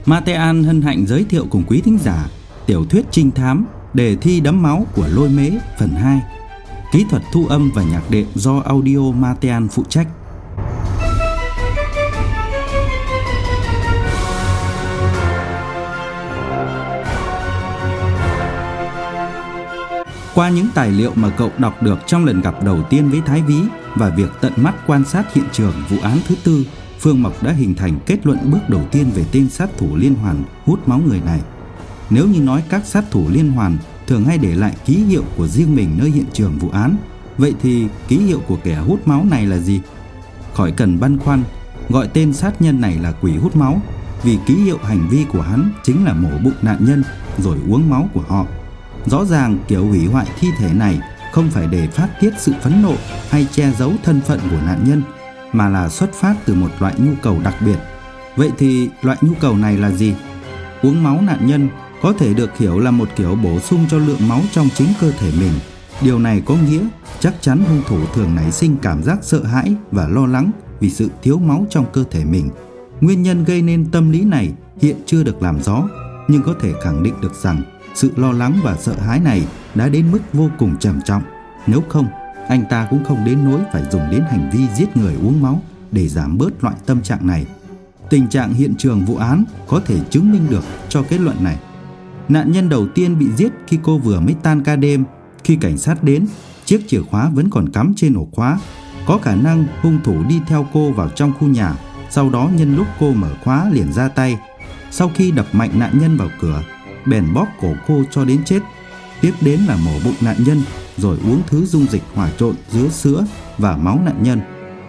Matean hân hạnh giới thiệu cùng quý thính giả tiểu thuyết trinh thám Đề thi đẫm máu của Lôi Mễ phần 2. Kỹ thuật thu âm và nhạc đệm do Audio Matean phụ trách. Qua những tài liệu mà cậu đọc được trong lần gặp đầu tiên với Thái Vĩ và việc tận mắt quan sát hiện trường vụ án thứ tư, Phương Mộc đã hình thành kết luận bước đầu tiên về tên sát thủ liên hoàn hút máu người này. Nếu như nói các sát thủ liên hoàn thường hay để lại ký hiệu của riêng mình nơi hiện trường vụ án, vậy thì ký hiệu của kẻ hút máu này là gì? Khỏi cần băn khoăn, gọi tên sát nhân này là quỷ hút máu, vì ký hiệu hành vi của hắn chính là mổ bụng nạn nhân rồi uống máu của họ. Rõ ràng kiểu hủy hoại thi thể này không phải để phát tiết sự phẫn nộ hay che giấu thân phận của nạn nhân, mà là xuất phát từ một loại nhu cầu đặc biệt. Vậy thì loại nhu cầu này là gì? Uống máu nạn nhân có thể được hiểu là một kiểu bổ sung cho lượng máu trong chính cơ thể mình. Điều này có nghĩa chắc chắn hung thủ thường nảy sinh cảm giác sợ hãi và lo lắng vì sự thiếu máu trong cơ thể mình. Nguyên nhân gây nên tâm lý này hiện chưa được làm rõ, nhưng có thể khẳng định được rằng sự lo lắng và sợ hãi này đã đến mức vô cùng trầm trọng. Nếu không, anh ta cũng không đến nỗi phải dùng đến hành vi giết người uống máu để giảm bớt loại tâm trạng này. Tình trạng hiện trường vụ án có thể chứng minh được cho kết luận này. Nạn nhân đầu tiên bị giết khi cô vừa mới tan ca đêm. Khi cảnh sát đến, chiếc chìa khóa vẫn còn cắm trên ổ khóa. Có khả năng hung thủ đi theo cô vào trong khu nhà, sau đó nhân lúc cô mở khóa liền ra tay. Sau khi đập mạnh nạn nhân vào cửa, bèn bóp cổ cô cho đến chết. Tiếp đến là mổ bụng nạn nhân, rồi uống thứ dung dịch hòa trộn giữa sữa và máu nạn nhân.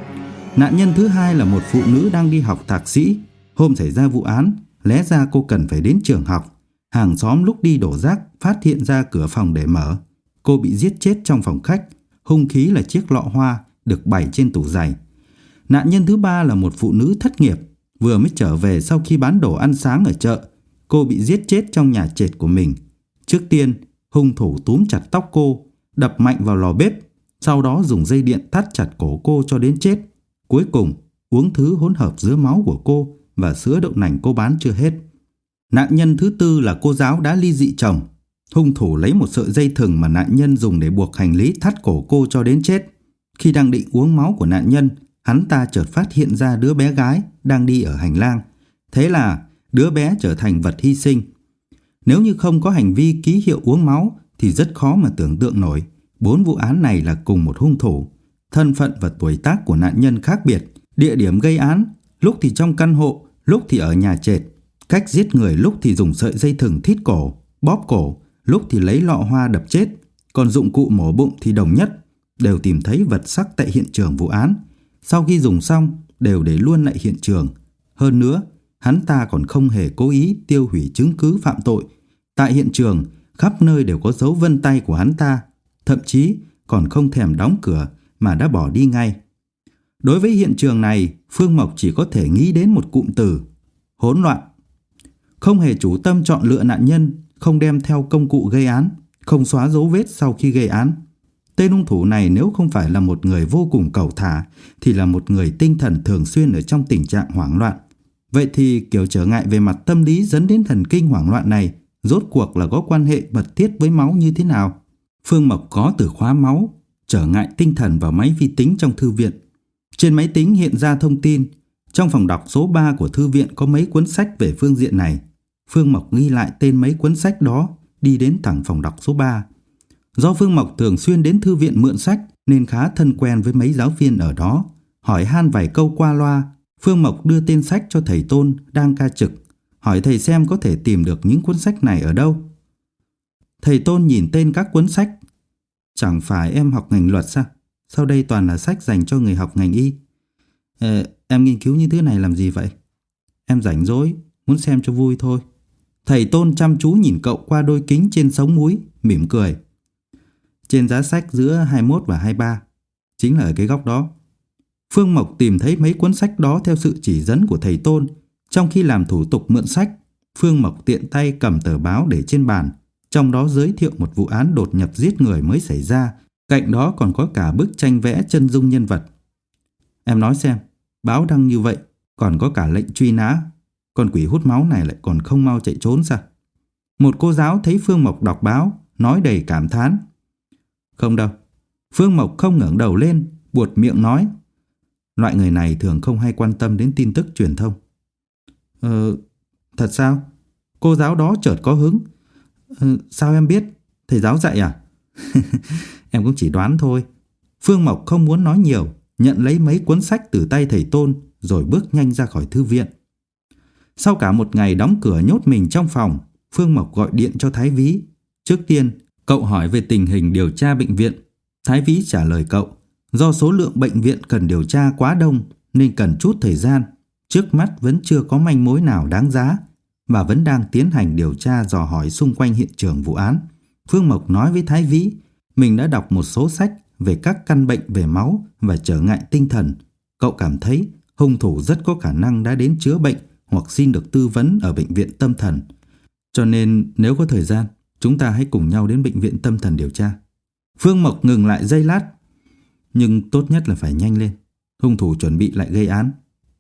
Nạn nhân thứ hai là một phụ nữ đang đi học thạc sĩ. Hôm xảy ra vụ án, lẽ ra cô cần phải đến trường học. Hàng xóm lúc đi đổ rác phát hiện ra cửa phòng để mở. Cô bị giết chết trong phòng khách. Hung khí là chiếc lọ hoa được bày trên tủ giày. Nạn nhân thứ ba là một phụ nữ thất nghiệp, vừa mới trở về sau khi bán đồ ăn sáng ở chợ. Cô bị giết chết trong nhà trệt của mình. Trước tiên, hung thủ túm chặt tóc cô, đập mạnh vào lò bếp, sau đó dùng dây điện thắt chặt cổ cô cho đến chết. Cuối cùng, uống thứ hỗn hợp giữa máu của cô và sữa đậu nành cô bán chưa hết. Nạn nhân thứ tư là cô giáo đã ly dị chồng. Hung thủ lấy một sợi dây thừng mà nạn nhân dùng để buộc hành lý thắt cổ cô cho đến chết. Khi đang định uống máu của nạn nhân, hắn ta chợt phát hiện ra đứa bé gái đang đi ở hành lang. Thế là đứa bé trở thành vật hy sinh. Nếu như không có hành vi ký hiệu uống máu thì rất khó mà tưởng tượng nổi 4 vụ án này là cùng một hung thủ. Thân phận và tuổi tác của nạn nhân khác biệt, địa điểm gây án lúc thì trong căn hộ, lúc thì ở nhà trệt. Cách giết người lúc thì dùng sợi dây thừng thít cổ, bóp cổ, lúc thì lấy lọ hoa đập chết. Còn dụng cụ mổ bụng thì đồng nhất, đều tìm thấy vật sắc tại hiện trường vụ án. Sau khi dùng xong, đều để luôn lại hiện trường. Hơn nữa, hắn ta còn không hề cố ý tiêu hủy chứng cứ phạm tội. Tại hiện trường, khắp nơi đều có dấu vân tay của hắn ta, thậm chí còn không thèm đóng cửa mà đã bỏ đi ngay. Đối với hiện trường này, Phương Mộc chỉ có thể nghĩ đến một cụm từ: hỗn loạn. Không hề chủ tâm chọn lựa nạn nhân, không đem theo công cụ gây án, không xóa dấu vết sau khi gây án. Tên hung thủ này nếu không phải là một người vô cùng cẩu thả thì là một người tinh thần thường xuyên ở trong tình trạng hoảng loạn. Vậy thì kiểu trở ngại về mặt tâm lý dẫn đến thần kinh hoảng loạn này rốt cuộc là có quan hệ mật thiết với máu như thế nào? Phương Mộc có từ khóa máu, trở ngại tinh thần vào máy vi tính trong thư viện. Trên máy tính hiện ra thông tin, trong phòng đọc số 3 của thư viện có mấy cuốn sách về phương diện này. Phương Mộc ghi lại tên mấy cuốn sách đó, đi đến thẳng phòng đọc số 3. Do Phương Mộc thường xuyên đến thư viện mượn sách nên khá thân quen với mấy giáo viên ở đó. Hỏi han vài câu qua loa, Phương Mộc đưa tên sách cho thầy Tôn đang ca trực, hỏi thầy xem có thể tìm được những cuốn sách này ở đâu. Thầy Tôn nhìn tên các cuốn sách. Chẳng phải em học ngành luật sao? Sau đây toàn là sách dành cho người học ngành y. Em nghiên cứu như thế này làm gì vậy? Em rảnh rỗi, muốn xem cho vui thôi. Thầy Tôn chăm chú nhìn cậu qua đôi kính trên sống múi, mỉm cười. Trên giá sách giữa 21 và 23, chính là ở cái góc đó. Phương Mộc tìm thấy mấy cuốn sách đó theo sự chỉ dẫn của thầy Tôn. Trong khi làm thủ tục mượn sách, Phương Mộc tiện tay cầm tờ báo để trên bàn. Trong đó giới thiệu một vụ án đột nhập giết người mới xảy ra. Cạnh đó còn có cả bức tranh vẽ chân dung nhân vật. Em nói xem, báo đăng như vậy, còn có cả lệnh truy nã. con quỷ hút máu này lại còn không mau chạy trốn sao? Một cô giáo thấy Phương Mộc đọc báo, nói đầy cảm thán. Không đâu. Phương Mộc không ngẩng đầu lên, buột miệng nói. Loại người này thường không hay quan tâm đến tin tức truyền thông. Thật sao? Cô giáo đó chợt có hứng. Sao em biết? Thầy giáo dạy à? Em cũng chỉ đoán thôi. Phương Mộc không muốn nói nhiều, nhận lấy mấy cuốn sách từ tay thầy Tôn rồi bước nhanh ra khỏi thư viện. Sau cả một ngày đóng cửa nhốt mình trong phòng, Phương Mộc gọi điện cho Thái Vĩ. Trước tiên, cậu hỏi về tình hình điều tra bệnh viện. Thái Vĩ trả lời cậu, do số lượng bệnh viện cần điều tra quá đông nên cần chút thời gian. Trước mắt vẫn chưa có manh mối nào đáng giá và vẫn đang tiến hành điều tra dò hỏi xung quanh hiện trường vụ án. Phương Mộc nói với Thái Vĩ, mình đã đọc một số sách về các căn bệnh về máu và trở ngại tinh thần. Cậu cảm thấy hung thủ rất có khả năng đã đến chữa bệnh hoặc xin được tư vấn ở bệnh viện tâm thần. Cho nên nếu có thời gian, chúng ta hãy cùng nhau đến bệnh viện tâm thần điều tra. Phương Mộc ngừng lại giây lát. Nhưng tốt nhất là phải nhanh lên. Hung thủ chuẩn bị lại gây án.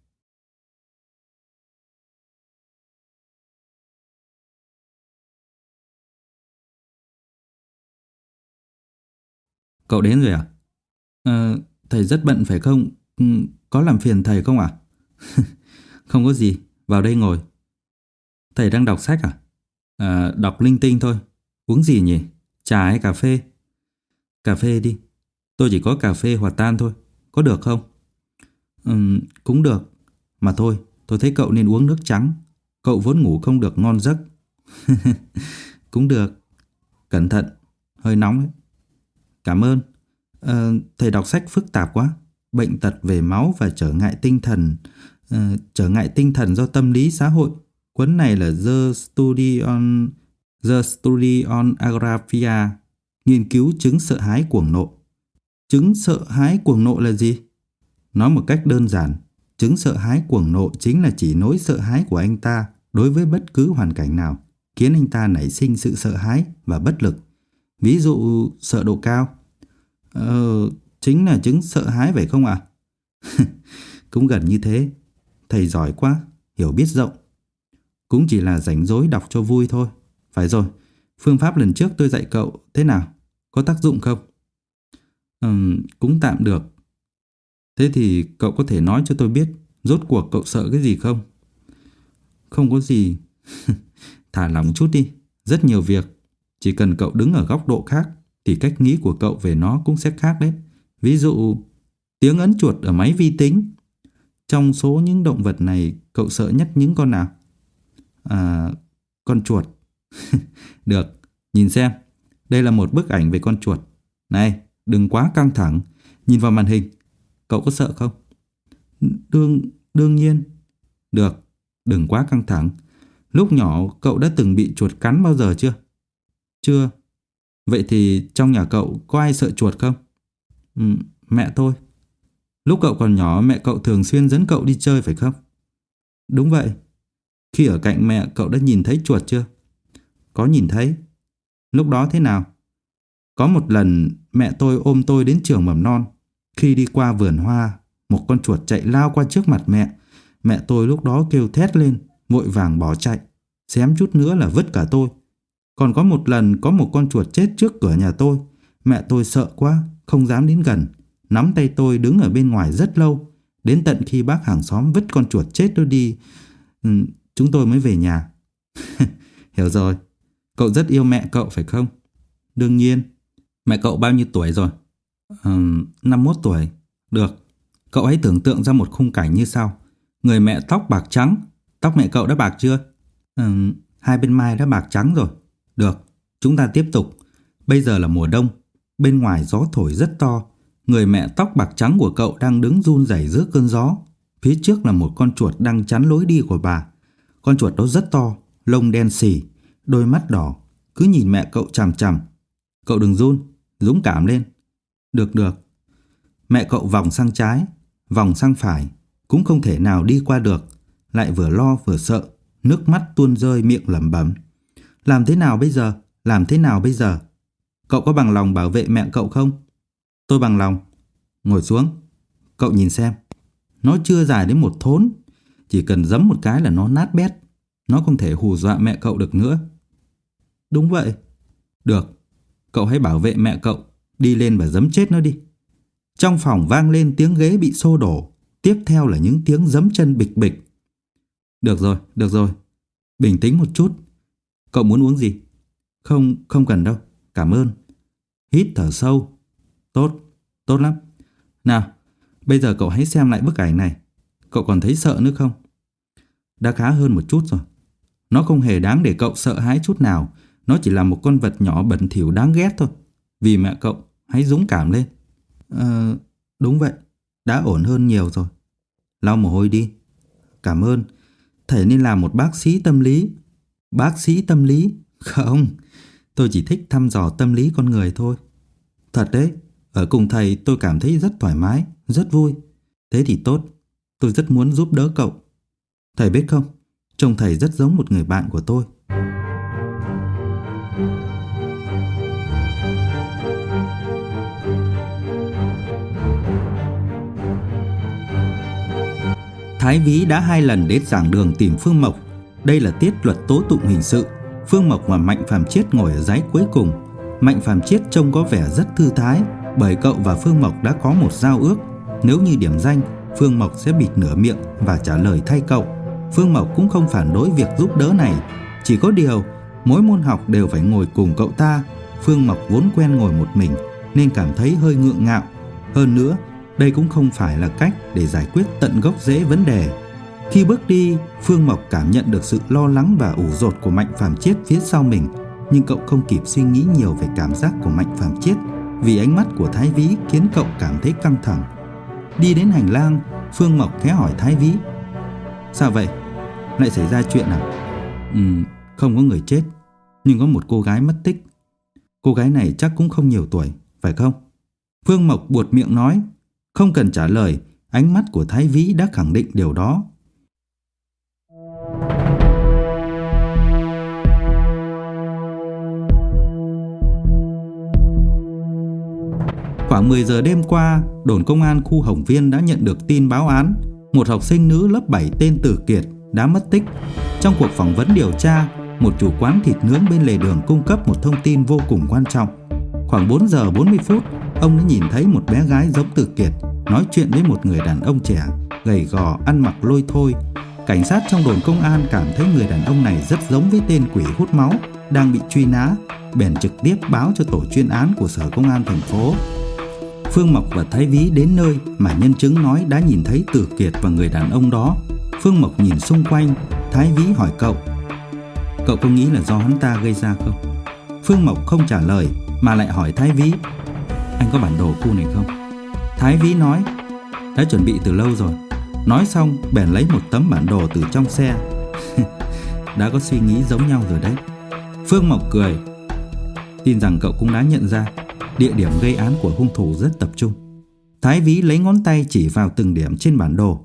Cậu đến rồi à? Thầy rất bận phải không? Có làm phiền thầy không ạ? Không có gì, vào đây ngồi. Thầy đang đọc sách à? Đọc linh tinh thôi. Uống gì nhỉ? Trà hay cà phê? Cà phê đi. Tôi chỉ có cà phê hòa tan thôi. Có được không? Cũng được. Mà thôi, tôi thấy cậu nên uống nước trắng. Cậu vốn ngủ không được ngon giấc. Cũng được. Cẩn thận, hơi nóng ấy. Cảm ơn. Thầy đọc sách phức tạp quá. Bệnh tật về máu và trở ngại tinh thần. Trở ngại tinh thần do tâm lý xã hội. Cuốn này là The Study on Agoraphobia, nghiên cứu chứng sợ hãi cuồng nộ. Chứng sợ hãi cuồng nộ là gì? Nói một cách đơn giản, chứng sợ hãi cuồng nộ chính là chỉ nỗi sợ hãi của anh ta đối với bất cứ hoàn cảnh nào, khiến anh ta nảy sinh sự sợ hãi và bất lực. Ví dụ sợ độ cao. Chính là chứng sợ hãi phải không ạ? Cũng gần như thế. Thầy giỏi quá, hiểu biết rộng. Cũng chỉ là rảnh rỗi đọc cho vui thôi. Phải rồi, phương pháp lần trước tôi dạy cậu thế nào? Có tác dụng không? Cũng tạm được. Thế thì cậu có thể nói cho tôi biết rốt cuộc cậu sợ cái gì không? Không có gì. Thả lỏng chút đi. Rất nhiều việc. Chỉ cần cậu đứng ở góc độ khác thì cách nghĩ của cậu về nó cũng sẽ khác đấy. Ví dụ, tiếng ấn chuột ở máy vi tính. Trong số những động vật này, cậu sợ nhất những con nào? Con chuột. Được, nhìn xem. Đây là một bức ảnh về con chuột. Này, đừng quá căng thẳng. Nhìn vào màn hình. Cậu có sợ không? Đương nhiên. Được, đừng quá căng thẳng. Lúc nhỏ cậu đã từng bị chuột cắn bao giờ chưa? Chưa. Vậy thì trong nhà cậu có ai sợ chuột không? Mẹ tôi. Lúc cậu còn nhỏ mẹ cậu thường xuyên dẫn cậu đi chơi phải không? Đúng vậy. Khi ở cạnh mẹ cậu đã nhìn thấy chuột chưa? Có nhìn thấy. Lúc đó thế nào? Có một lần mẹ tôi ôm tôi đến trường mầm non. Khi đi qua vườn hoa, một con chuột chạy lao qua trước mặt mẹ. Mẹ tôi lúc đó kêu thét lên, vội vàng bỏ chạy. Xém chút nữa là vứt cả tôi. Còn có một lần có một con chuột chết trước cửa nhà tôi. Mẹ tôi sợ quá, không dám đến gần. Nắm tay tôi đứng ở bên ngoài rất lâu. Đến tận khi bác hàng xóm vứt con chuột chết đó đi, chúng tôi mới về nhà. Hiểu rồi. Cậu rất yêu mẹ cậu phải không? Đương nhiên. Mẹ cậu bao nhiêu tuổi rồi? 51 tuổi. Được. Cậu hãy tưởng tượng ra một khung cảnh như sau. Người mẹ tóc bạc trắng. Tóc mẹ cậu đã bạc chưa? Hai bên mai đã bạc trắng rồi. Được. Chúng ta tiếp tục. Bây giờ là mùa đông. Bên ngoài gió thổi rất to. Người mẹ tóc bạc trắng của cậu đang đứng run rẩy giữa cơn gió. Phía trước là một con chuột đang chắn lối đi của bà. Con chuột đó rất to, lông đen xì, đôi mắt đỏ, cứ nhìn mẹ cậu chằm chằm. Cậu đừng run, dũng cảm lên. Được. Mẹ cậu vòng sang trái, vòng sang phải, cũng không thể nào đi qua được. Lại vừa lo vừa sợ, nước mắt tuôn rơi, miệng lẩm bẩm. Làm thế nào bây giờ? Làm thế nào bây giờ? Cậu có bằng lòng bảo vệ mẹ cậu không? Tôi bằng lòng. Ngồi xuống. Cậu nhìn xem. Nó chưa dài đến một thốn, Chỉ cần giẫm một cái là nó nát bét. Nó không thể hù dọa mẹ cậu được nữa. Đúng vậy. Được, cậu hãy bảo vệ mẹ cậu. Đi lên và giẫm chết nó đi. Trong phòng vang lên tiếng ghế bị xô đổ. Tiếp theo là những tiếng giẫm chân bịch bịch. Được rồi. Bình tĩnh một chút. Cậu muốn uống gì? Không cần đâu. Cảm ơn. Hít thở sâu. Tốt lắm. Nào, bây giờ cậu hãy xem lại bức ảnh này. Cậu còn thấy sợ nữa không? Đã khá hơn một chút rồi. Nó không hề đáng để cậu sợ hãi chút nào. Nó chỉ là một con vật nhỏ bẩn thỉu đáng ghét thôi. Vì mẹ cậu, hãy dũng cảm lên. Đúng vậy. Đã ổn hơn nhiều rồi. Lau mồ hôi đi. Cảm ơn. Thầy nên là một bác sĩ tâm lý. Bác sĩ tâm lý? Không, tôi chỉ thích thăm dò tâm lý con người thôi. Thật đấy, ở cùng thầy tôi cảm thấy rất thoải mái, rất vui. Thế thì tốt, tôi rất muốn giúp đỡ cậu. Thầy biết không, trông thầy rất giống một người bạn của tôi. Thái Vĩ đã 2 lần đến giảng đường tìm Phương Mộc. Đây là tiết luật tố tụng hình sự. Phương Mộc và Mạnh Phàm Chiết ngồi ở dãy cuối cùng. Mạnh Phàm Chiết trông có vẻ rất thư thái, bởi cậu và Phương Mộc đã có một giao ước. Nếu như điểm danh, Phương Mộc sẽ bịt nửa miệng và trả lời thay cậu. Phương Mộc cũng không phản đối việc giúp đỡ này. Chỉ có điều, mỗi môn học đều phải ngồi cùng cậu ta. Phương Mộc vốn quen ngồi một mình nên cảm thấy hơi ngượng ngạo. Hơn nữa, đây cũng không phải là cách để giải quyết tận gốc rễ vấn đề. Khi bước đi, Phương Mộc cảm nhận được sự lo lắng và ủ dột của Mạnh Phàm Chiết phía sau mình. Nhưng cậu không kịp suy nghĩ nhiều về cảm giác của Mạnh Phàm Chiết, vì ánh mắt của Thái Vĩ khiến cậu cảm thấy căng thẳng. Đi đến hành lang, Phương Mộc khẽ hỏi Thái Vĩ: Sao vậy? Lại xảy ra chuyện à? Không có người chết, nhưng có một cô gái mất tích. Cô gái này chắc cũng không nhiều tuổi, phải không? Phương Mộc buột miệng nói. Không cần trả lời, ánh mắt của Thái Vĩ đã khẳng định điều đó. Khoảng 10 giờ đêm qua, đồn công an khu Hồng Viên đã nhận được tin báo án một học sinh nữ lớp 7 tên Tử Kiệt đã mất tích. Trong cuộc phỏng vấn điều tra, một chủ quán thịt nướng bên lề đường cung cấp một thông tin vô cùng quan trọng. Khoảng 4 giờ 40 phút, ông đã nhìn thấy một bé gái giống Tử Kiệt nói chuyện với một người đàn ông trẻ, gầy gò, ăn mặc lôi thôi. Cảnh sát trong đồn công an cảm thấy người đàn ông này rất giống với tên quỷ hút máu đang bị truy nã, bèn trực tiếp báo cho tổ chuyên án của Sở Công an thành phố. Phương Mộc và Thái Vĩ đến nơi mà nhân chứng nói đã nhìn thấy Tử Kiệt và người đàn ông đó. Phương Mộc nhìn xung quanh, Thái Vĩ hỏi cậu có nghĩ là do hắn ta gây ra không? Phương Mộc không trả lời mà lại hỏi Thái Vĩ: Anh có bản đồ khu này không? Thái Vĩ nói: Đã chuẩn bị từ lâu rồi. Nói xong bèn lấy một tấm bản đồ từ trong xe. Đã có suy nghĩ giống nhau rồi đấy. Phương Mộc cười. Tin rằng cậu cũng đã nhận ra địa điểm gây án của hung thủ rất tập trung. Thái Vĩ lấy ngón tay chỉ vào từng điểm trên bản đồ.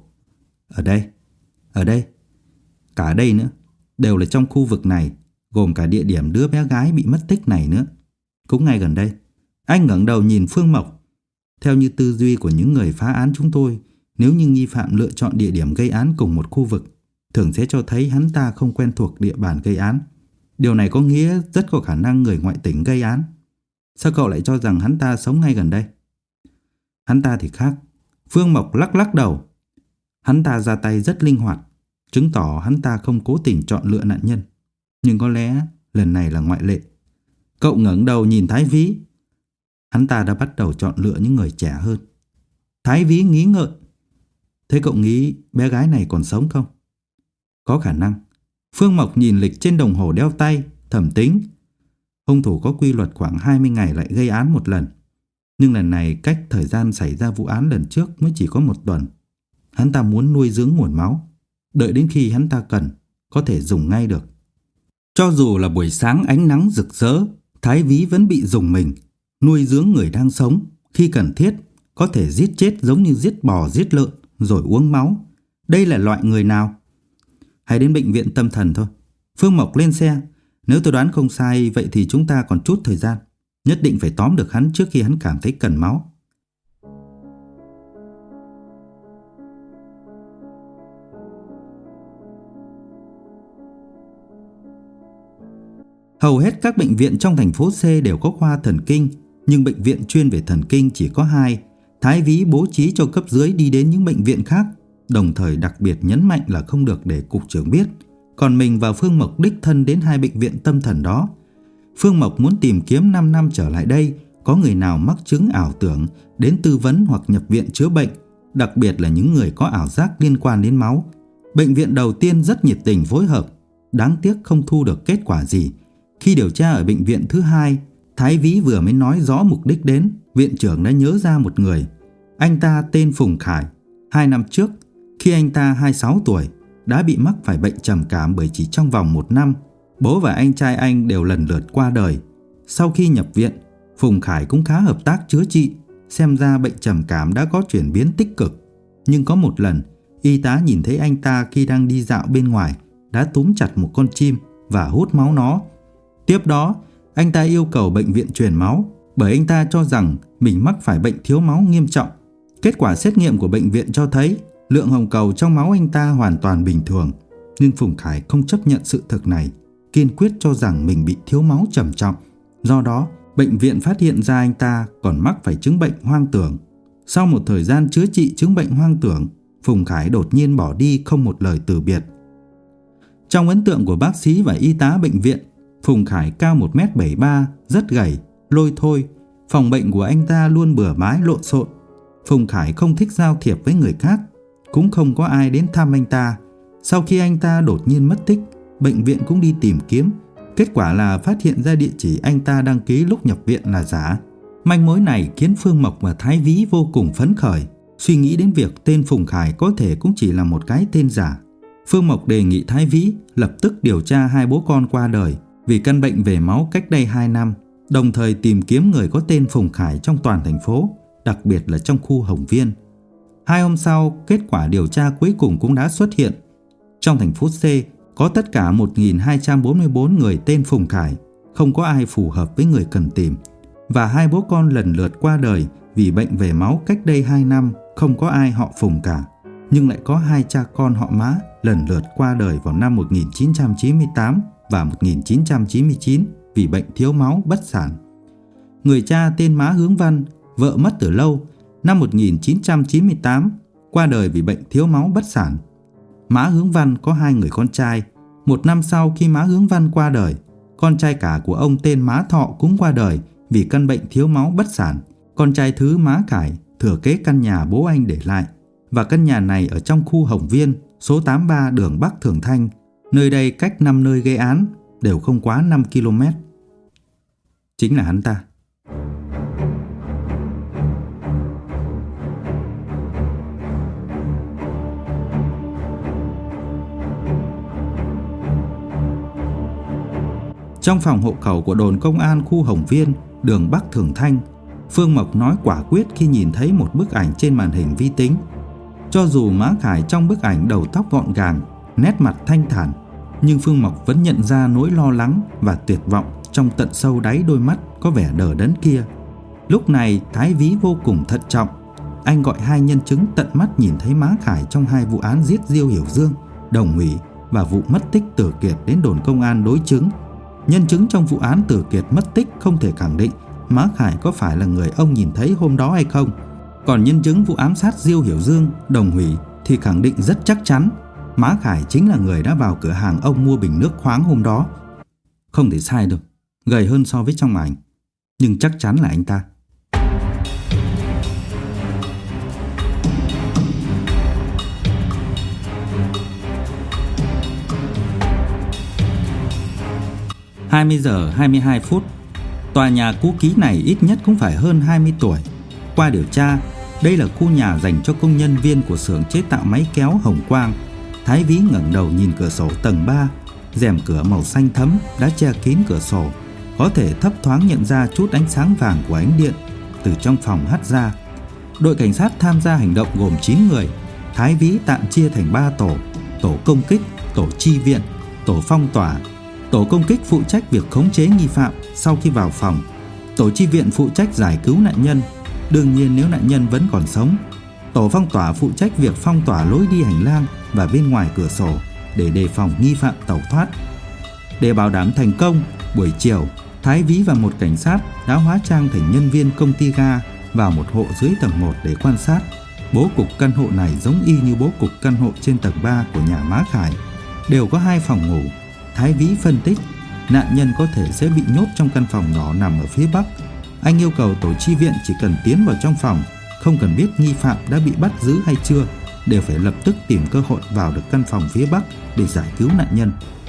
Ở đây, cả đây nữa, đều là trong khu vực này, gồm cả địa điểm đứa bé gái bị mất tích này nữa, cũng ngay gần đây. Anh ngẩng đầu nhìn Phương Mộc. Theo như tư duy của những người phá án chúng tôi, nếu như nghi phạm lựa chọn địa điểm gây án cùng một khu vực, thường sẽ cho thấy hắn ta không quen thuộc địa bàn gây án. Điều này có nghĩa rất có khả năng người ngoại tỉnh gây án. Sao cậu lại cho rằng hắn ta sống ngay gần đây? Hắn ta thì khác. Phương Mộc lắc đầu. Hắn ta ra tay rất linh hoạt, chứng tỏ hắn ta không cố tình chọn lựa nạn nhân. Nhưng có lẽ lần này là ngoại lệ. Cậu ngẩng đầu nhìn Thái Vĩ. Hắn ta đã bắt đầu chọn lựa những người trẻ hơn. Thái Vĩ nghĩ ngợi. Thế cậu nghĩ bé gái này còn sống không? Có khả năng. Phương Mộc nhìn lịch trên đồng hồ đeo tay, thầm tính. Hung thủ có quy luật khoảng 20 ngày lại gây án một lần. Nhưng lần này cách thời gian xảy ra vụ án lần trước mới chỉ có 1 tuần. Hắn ta muốn nuôi dưỡng nguồn máu, đợi đến khi hắn ta cần, có thể dùng ngay được. Cho dù là buổi sáng ánh nắng rực rỡ, Thái Vĩ vẫn bị rùng mình. Nuôi dưỡng người đang sống, khi cần thiết, có thể giết chết giống như giết bò giết lợn, rồi uống máu. Đây là loại người nào? Hãy đến bệnh viện tâm thần thôi. Phương Mộc lên xe. Nếu tôi đoán không sai, vậy thì chúng ta còn chút thời gian. Nhất định phải tóm được hắn trước khi hắn cảm thấy cần máu. Hầu hết các bệnh viện trong thành phố C đều có khoa thần kinh, nhưng bệnh viện chuyên về thần kinh chỉ có 2. Thái Ví bố trí cho cấp dưới đi đến những bệnh viện khác, đồng thời đặc biệt nhấn mạnh là không được để cục trưởng biết. Còn mình và Phương Mộc đích thân đến 2 bệnh viện tâm thần đó. Phương Mộc muốn tìm kiếm 5 năm trở lại đây có người nào mắc chứng ảo tưởng đến tư vấn hoặc nhập viện chữa bệnh, đặc biệt là những người có ảo giác liên quan đến máu. Bệnh viện đầu tiên rất nhiệt tình phối hợp, đáng tiếc không thu được kết quả gì. Khi điều tra ở bệnh viện thứ 2, Thái Ví vừa mới nói rõ mục đích đến, viện trưởng đã nhớ ra một người. Anh ta tên Phùng Khải. 2 năm trước, khi anh ta 26 tuổi, đã bị mắc phải bệnh trầm cảm bởi chỉ trong vòng 1 năm. Bố và anh trai anh đều lần lượt qua đời. Sau khi nhập viện, Phùng Khải cũng khá hợp tác chữa trị, xem ra bệnh trầm cảm đã có chuyển biến tích cực. Nhưng có một lần, y tá nhìn thấy anh ta khi đang đi dạo bên ngoài, đã túm chặt một con chim và hút máu nó. Tiếp đó, anh ta yêu cầu bệnh viện truyền máu, bởi anh ta cho rằng mình mắc phải bệnh thiếu máu nghiêm trọng. Kết quả xét nghiệm của bệnh viện cho thấy lượng hồng cầu trong máu anh ta hoàn toàn bình thường. Nhưng Phùng Khải không chấp nhận sự thực này, kiên quyết cho rằng mình bị thiếu máu trầm trọng. Do đó, bệnh viện phát hiện ra anh ta còn mắc phải chứng bệnh hoang tưởng. Sau một thời gian chữa trị chứng bệnh hoang tưởng, Phùng Khải đột nhiên bỏ đi không một lời từ biệt. Trong ấn tượng của bác sĩ và y tá bệnh viện, Phùng Khải cao 1m73, rất gầy, lôi thôi. Phòng bệnh của anh ta luôn bừa bãi lộn xộn. Phùng Khải không thích giao thiệp với người khác, cũng không có ai đến thăm anh ta. Sau khi anh ta đột nhiên mất tích, bệnh viện cũng đi tìm kiếm. Kết quả là phát hiện ra địa chỉ anh ta đăng ký lúc nhập viện là giả. Manh mối này khiến Phương Mộc và Thái Ví vô cùng phấn khởi, suy nghĩ đến việc tên Phùng Khải có thể cũng chỉ là một cái tên giả. Phương Mộc đề nghị Thái Ví lập tức điều tra 2 bố con qua đời vì căn bệnh về máu cách đây 2 năm, đồng thời tìm kiếm người có tên Phùng Khải trong toàn thành phố, đặc biệt là trong khu Hồng Viên. 2 hôm sau, kết quả điều tra cuối cùng cũng đã xuất hiện. Trong thành phố C có tất cả 1.244 người tên Phùng Khải, không có ai phù hợp với người cần tìm. Và 2 bố con lần lượt qua đời vì bệnh về máu cách đây 2 năm, không có ai họ Phùng cả. Nhưng lại có 2 cha con họ Mã lần lượt qua đời vào năm 1998 và 1999 vì bệnh thiếu máu bất sản. Người cha tên Mã Hướng Văn, vợ mất từ lâu, năm 1998 qua đời vì bệnh thiếu máu bất sản. Mã Hướng Văn có 2 người con trai. 1 năm sau khi Mã Hướng Văn qua đời, con trai cả của ông tên Mã Thọ cũng qua đời vì căn bệnh thiếu máu bất sản. Con trai thứ Mã Khải thừa kế căn nhà bố anh để lại, và căn nhà này ở trong khu Hồng Viên, số 83 đường Bắc Thường Thanh. Nơi đây cách 5 nơi gây án đều không quá 5 km. Chính là hắn ta. Trong phòng hộ khẩu của đồn công an khu Hồng Viên, đường Bắc Thường Thanh, Phương Mộc nói quả quyết khi nhìn thấy một bức ảnh trên màn hình vi tính. Cho dù Mã Khải trong bức ảnh đầu tóc gọn gàng, nét mặt thanh thản, nhưng Phương Mộc vẫn nhận ra nỗi lo lắng và tuyệt vọng trong tận sâu đáy đôi mắt có vẻ đờ đẫn kia. Lúc này Thái Ví vô cùng thận trọng. Anh gọi 2 nhân chứng tận mắt nhìn thấy Mã Khải trong 2 vụ án giết Diêu Hiểu Dương, Đồng Hủy và vụ mất tích Tử Kiệt đến đồn công an đối chứng. Nhân chứng trong vụ án Tử Kiệt mất tích không thể khẳng định Mã Khải có phải là người ông nhìn thấy hôm đó hay không. Còn nhân chứng vụ ám sát Diêu Hiểu Dương, Đồng Hủy thì khẳng định rất chắc chắn Mã Khải chính là người đã vào cửa hàng ông mua bình nước khoáng hôm đó. Không thể sai được, gầy hơn so với trong ảnh, nhưng chắc chắn là anh ta. (20:22) Tòa nhà cũ kỹ này ít nhất cũng phải hơn 20 tuổi. Qua điều tra, đây là khu nhà dành cho công nhân viên của xưởng chế tạo máy kéo Hồng Quang. Thái Ví ngẩng đầu nhìn cửa sổ tầng 3, rèm cửa màu xanh thẫm đã che kín cửa sổ, có thể thấp thoáng nhận ra chút ánh sáng vàng của ánh điện từ trong phòng hắt ra. Đội cảnh sát tham gia hành động gồm 9 người. Thái Ví tạm chia thành 3 tổ: tổ công kích, tổ chi viện, tổ phong tỏa. Tổ công kích phụ trách việc khống chế nghi phạm sau khi vào phòng. Tổ chi viện phụ trách giải cứu nạn nhân, đương nhiên nếu nạn nhân vẫn còn sống. Tổ phong tỏa phụ trách việc phong tỏa lối đi hành lang và bên ngoài cửa sổ để đề phòng nghi phạm tẩu thoát. Để bảo đảm thành công, Buổi chiều, Thái Vĩ và một cảnh sát đã hóa trang thành nhân viên công ty ga vào một hộ dưới tầng 1 để quan sát. Bố cục căn hộ này giống y như bố cục căn hộ trên tầng 3 của nhà Má Khải, đều có 2 phòng ngủ. Thái Vĩ phân tích, nạn nhân có thể sẽ bị nhốt trong căn phòng nhỏ nằm ở phía bắc. Anh yêu cầu tổ chi viện chỉ cần tiến vào trong phòng, không cần biết nghi phạm đã bị bắt giữ hay chưa, đều phải lập tức tìm cơ hội vào được căn phòng phía bắc để giải cứu nạn nhân.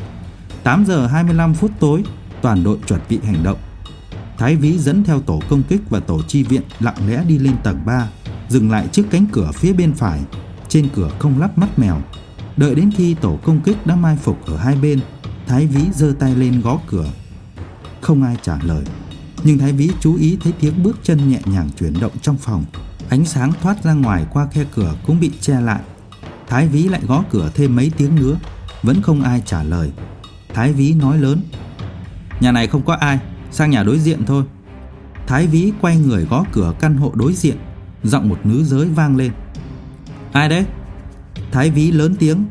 8 giờ 25 phút tối, toàn đội chuẩn bị hành động. Thái Vĩ dẫn theo tổ công kích và tổ chi viện lặng lẽ đi lên tầng 3, dừng lại trước cánh cửa phía bên phải. Trên cửa không lắp mắt mèo. Đợi đến khi tổ công kích đã mai phục ở hai bên, Thái Vĩ giơ tay lên gõ cửa. Không ai trả lời, nhưng Thái Vĩ chú ý thấy tiếng bước chân nhẹ nhàng chuyển động trong phòng. Ánh sáng thoát ra ngoài qua khe cửa cũng bị che lại. Thái Vĩ lại gõ cửa thêm mấy tiếng nữa, vẫn không ai trả lời. Thái Vĩ nói lớn, nhà này không có ai, sang nhà đối diện thôi. Thái Vĩ quay người gõ cửa căn hộ đối diện. Giọng một nữ giới vang lên, ai đấy? Thái Vĩ lớn tiếng,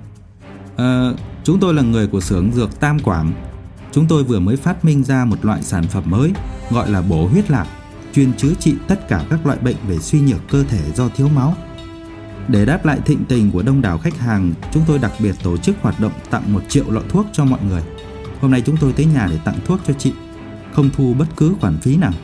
chúng tôi là người của xưởng dược Tam Quảng. Chúng tôi vừa mới phát minh ra một loại sản phẩm mới gọi là bổ huyết lạc, chuyên chữa trị tất cả các loại bệnh về suy nhược cơ thể do thiếu máu. Để đáp lại thịnh tình của đông đảo khách hàng, chúng tôi đặc biệt tổ chức hoạt động tặng 1 triệu lọ thuốc cho mọi người. Hôm nay chúng tôi tới nhà để tặng thuốc cho chị, không thu bất cứ khoản phí nào.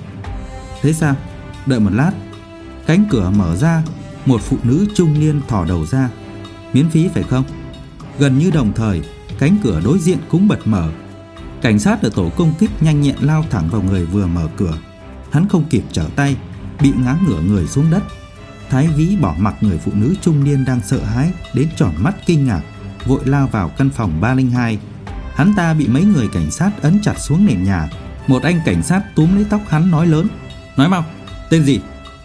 Thế sao? Đợi một lát. Cánh cửa mở ra, một phụ nữ trung niên thò đầu ra. Miễn phí phải không? Gần như đồng thời, cánh cửa đối diện cũng bật mở. Cảnh sát ở tổ công kích nhanh nhẹn lao thẳng vào người vừa mở cửa. Hắn không kịp trở tay, bị ngã ngửa người xuống đất. Thái Vĩ bỏ mặc người phụ nữ trung niên đang sợ hãi đến tròn mắt kinh ngạc, vội lao vào căn phòng 302. Hắn ta bị mấy người cảnh sát ấn chặt xuống nền nhà. Một anh cảnh sát túm lấy tóc hắn nói lớn, nói mau, tên gì?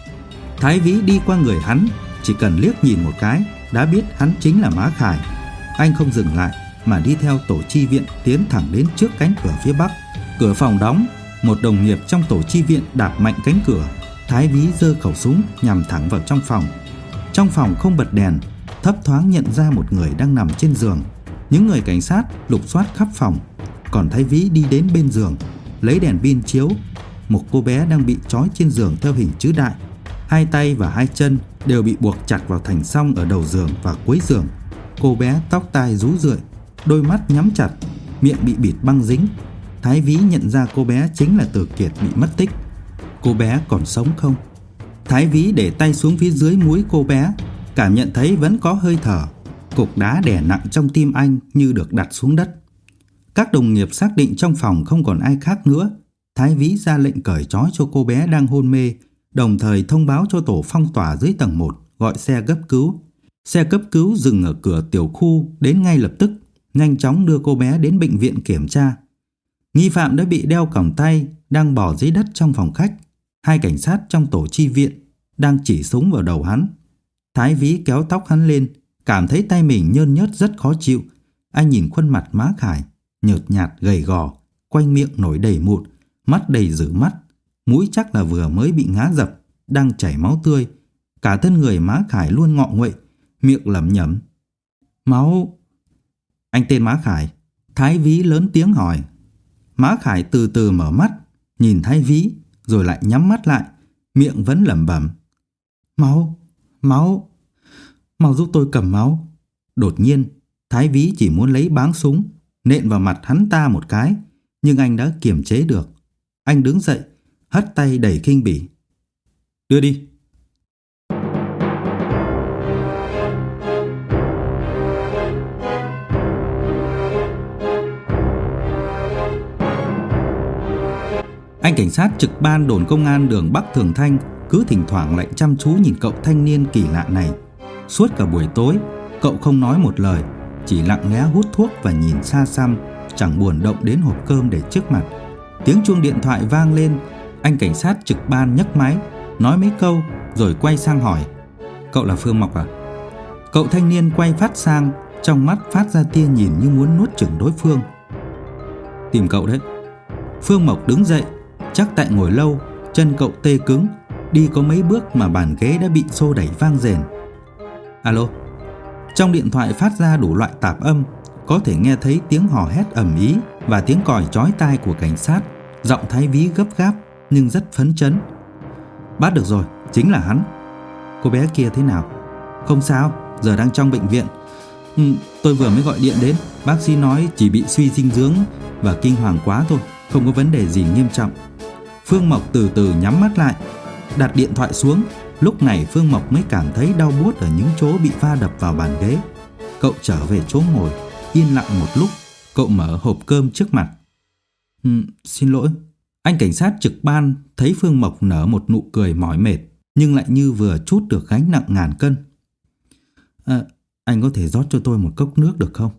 Thái Vĩ đi qua người hắn, chỉ cần liếc nhìn một cái đã biết hắn chính là Má Khải. Anh không dừng lại mà đi theo tổ chi viện tiến thẳng đến trước cánh cửa phía bắc. Cửa phòng đóng, một đồng nghiệp trong tổ chi viện đạp mạnh cánh cửa. Thái Vĩ giơ khẩu súng nhằm thẳng vào trong phòng. Trong phòng không bật đèn, thấp thoáng nhận ra một người đang nằm trên giường. Những người cảnh sát lục soát khắp phòng, còn Thái Vĩ đi đến bên giường, lấy đèn pin chiếu. Một cô bé đang bị trói trên giường theo hình chữ đại. 2 tay và 2 chân đều bị buộc chặt vào thành song ở đầu giường và cuối giường. Cô bé tóc tai rũ rượi, đôi mắt nhắm chặt, miệng bị bịt băng dính. Thái Vĩ nhận ra cô bé chính là Từ Kiệt bị mất tích. Cô bé còn sống không? Thái Vĩ để tay xuống phía dưới múi cô bé, cảm nhận thấy vẫn có hơi thở. Cục đá đè nặng trong tim anh như được đặt xuống đất. Các đồng nghiệp xác định trong phòng không còn ai khác nữa. Thái Vĩ ra lệnh cởi trói cho cô bé đang hôn mê, đồng thời thông báo cho tổ phong tỏa dưới tầng 1 gọi xe cấp cứu. Xe cấp cứu dừng ở cửa tiểu khu đến ngay lập tức, nhanh chóng đưa cô bé đến bệnh viện kiểm tra. Nghi phạm đã bị đeo còng tay, đang bò dưới đất trong phòng khách. 2 cảnh sát trong tổ chi viện đang chỉ súng vào đầu hắn. Thái Vĩ kéo tóc hắn lên, cảm thấy tay mình nhơn nhớt rất khó chịu. Anh nhìn khuôn mặt Má Khải, nhợt nhạt gầy gò, quanh miệng nổi đầy mụn, mắt đầy dữ mắt, mũi chắc là vừa mới bị ngã dập, đang chảy máu tươi. Cả thân người Má Khải luôn ngọ nguậy, miệng lẩm nhẩm, máu. Anh tên Má Khải? Thái Vĩ lớn tiếng hỏi. Má Khải từ từ mở mắt, nhìn Thái Vĩ, rồi lại nhắm mắt lại, miệng vẫn lẩm bẩm, máu, máu, mau giúp tôi cầm máu. Đột nhiên, Thái Vĩ chỉ muốn lấy báng súng nện vào mặt hắn ta một cái, nhưng anh đã kiềm chế được. Anh đứng dậy, hất tay đầy khinh bỉ, đưa đi. Anh cảnh sát trực ban đồn công an đường Bắc Thường Thanh cứ thỉnh thoảng lại chăm chú nhìn cậu thanh niên kỳ lạ này. Suốt cả buổi tối, cậu không nói một lời, chỉ lặng lẽ hút thuốc và nhìn xa xăm, chẳng buồn động đến hộp cơm để trước mặt. Tiếng chuông điện thoại vang lên, anh cảnh sát trực ban nhấc máy, nói mấy câu rồi quay sang hỏi, cậu là Phương Mộc à? Cậu thanh niên quay phát sang, trong mắt phát ra tia nhìn như muốn nuốt chửng đối phương. Tìm cậu đấy. Phương Mộc đứng dậy, chắc tại ngồi lâu, chân cậu tê cứng, đi có mấy bước mà bàn ghế đã bị xô đẩy vang rền. Alo. Trong điện thoại phát ra đủ loại tạp âm, có thể nghe thấy tiếng hò hét ầm ĩ, và tiếng còi chói tai của cảnh sát. Giọng Thái Ví gấp gáp nhưng rất phấn chấn. Bắt được rồi, chính là hắn. Cô bé kia thế nào? Không sao, giờ đang trong bệnh viện. Tôi vừa mới gọi điện đến, bác sĩ nói chỉ bị suy dinh dưỡng và kinh hoàng quá thôi, không có vấn đề gì nghiêm trọng. Phương Mộc từ từ nhắm mắt lại, đặt điện thoại xuống. Lúc này Phương Mộc mới cảm thấy đau buốt ở những chỗ bị va đập vào bàn ghế. Cậu trở về chỗ ngồi, yên lặng một lúc. Cậu mở hộp cơm trước mặt. Xin lỗi. Anh cảnh sát trực ban thấy Phương Mộc nở một nụ cười mỏi mệt, nhưng lại như vừa trút được gánh nặng ngàn cân. Anh có thể rót cho tôi một cốc nước được không?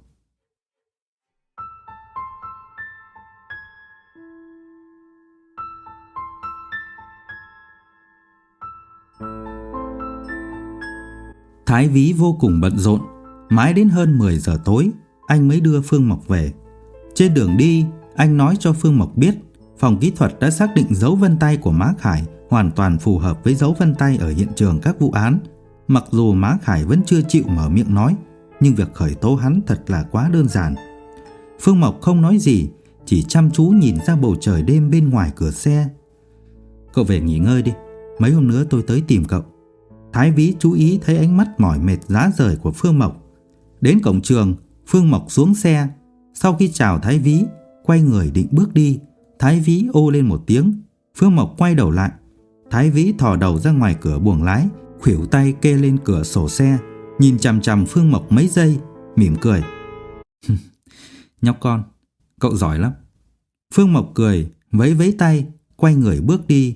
Thái Ví vô cùng bận rộn. Mãi đến hơn 10 giờ tối, anh mới đưa Phương Mộc về. Trên đường đi, anh nói cho Phương Mộc biết phòng kỹ thuật đã xác định dấu vân tay của Mác Hải hoàn toàn phù hợp với dấu vân tay ở hiện trường các vụ án. Mặc dù Mác Hải vẫn chưa chịu mở miệng nói, nhưng việc khởi tố hắn thật là quá đơn giản. Phương Mộc không nói gì, chỉ chăm chú nhìn ra bầu trời đêm bên ngoài cửa xe. Cậu về nghỉ ngơi đi, mấy hôm nữa tôi tới tìm cậu. Thái Ví chú ý thấy ánh mắt mỏi mệt rã rời của Phương Mộc. Đến cổng trường, Phương Mộc xuống xe. Sau khi chào Thái Ví, quay người định bước đi. Thái Ví ô lên một tiếng. Phương Mộc quay đầu lại. Thái Ví thò đầu ra ngoài cửa buồng lái, khuỷu tay kê lên cửa sổ xe, nhìn chằm chằm Phương Mộc mấy giây, mỉm cười. Nhóc con, cậu giỏi lắm. Phương Mộc cười, vẫy vẫy tay, quay người bước đi.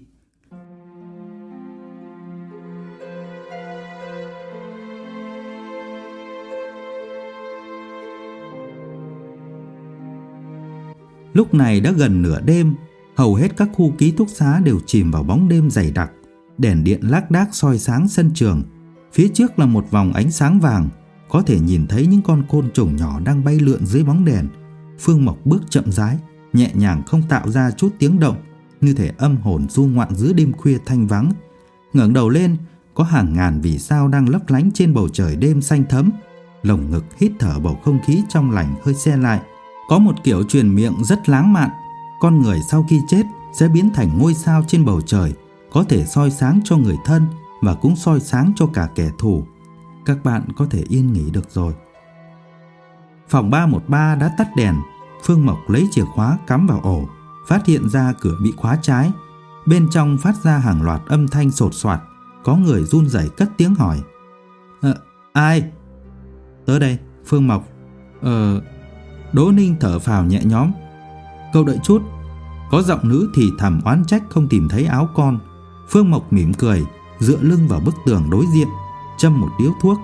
Lúc này đã gần nửa đêm, hầu hết các khu ký túc xá đều chìm vào bóng đêm dày đặc. Đèn điện lác đác soi sáng sân trường. Phía trước là một vòng ánh sáng vàng, có thể nhìn thấy những con côn trùng nhỏ đang bay lượn dưới bóng đèn. Phương Mộc bước chậm rãi, nhẹ nhàng không tạo ra chút tiếng động, như thể âm hồn du ngoạn giữa đêm khuya thanh vắng. Ngẩng đầu lên, có hàng ngàn vì sao đang lấp lánh trên bầu trời đêm xanh thẫm. Lồng ngực hít thở bầu không khí trong lành hơi se lại. Có một kiểu truyền miệng rất lãng mạn, con người sau khi chết sẽ biến thành ngôi sao trên bầu trời, có thể soi sáng cho người thân và cũng soi sáng cho cả kẻ thù. Các bạn có thể yên nghỉ được rồi. Phòng 313 đã tắt đèn. Phương Mộc lấy chìa khóa cắm vào ổ, phát hiện ra cửa bị khóa trái. Bên trong phát ra hàng loạt âm thanh sột soạt. Có người run rẩy cất tiếng hỏi. Ai? Tớ đây, Phương Mộc. Đỗ Ninh thở phào nhẹ nhõm. Cậu đợi chút. Có giọng nữ thì thầm oán trách không tìm thấy áo con. Phương Mộc mỉm cười, dựa lưng vào bức tường đối diện, châm một điếu thuốc.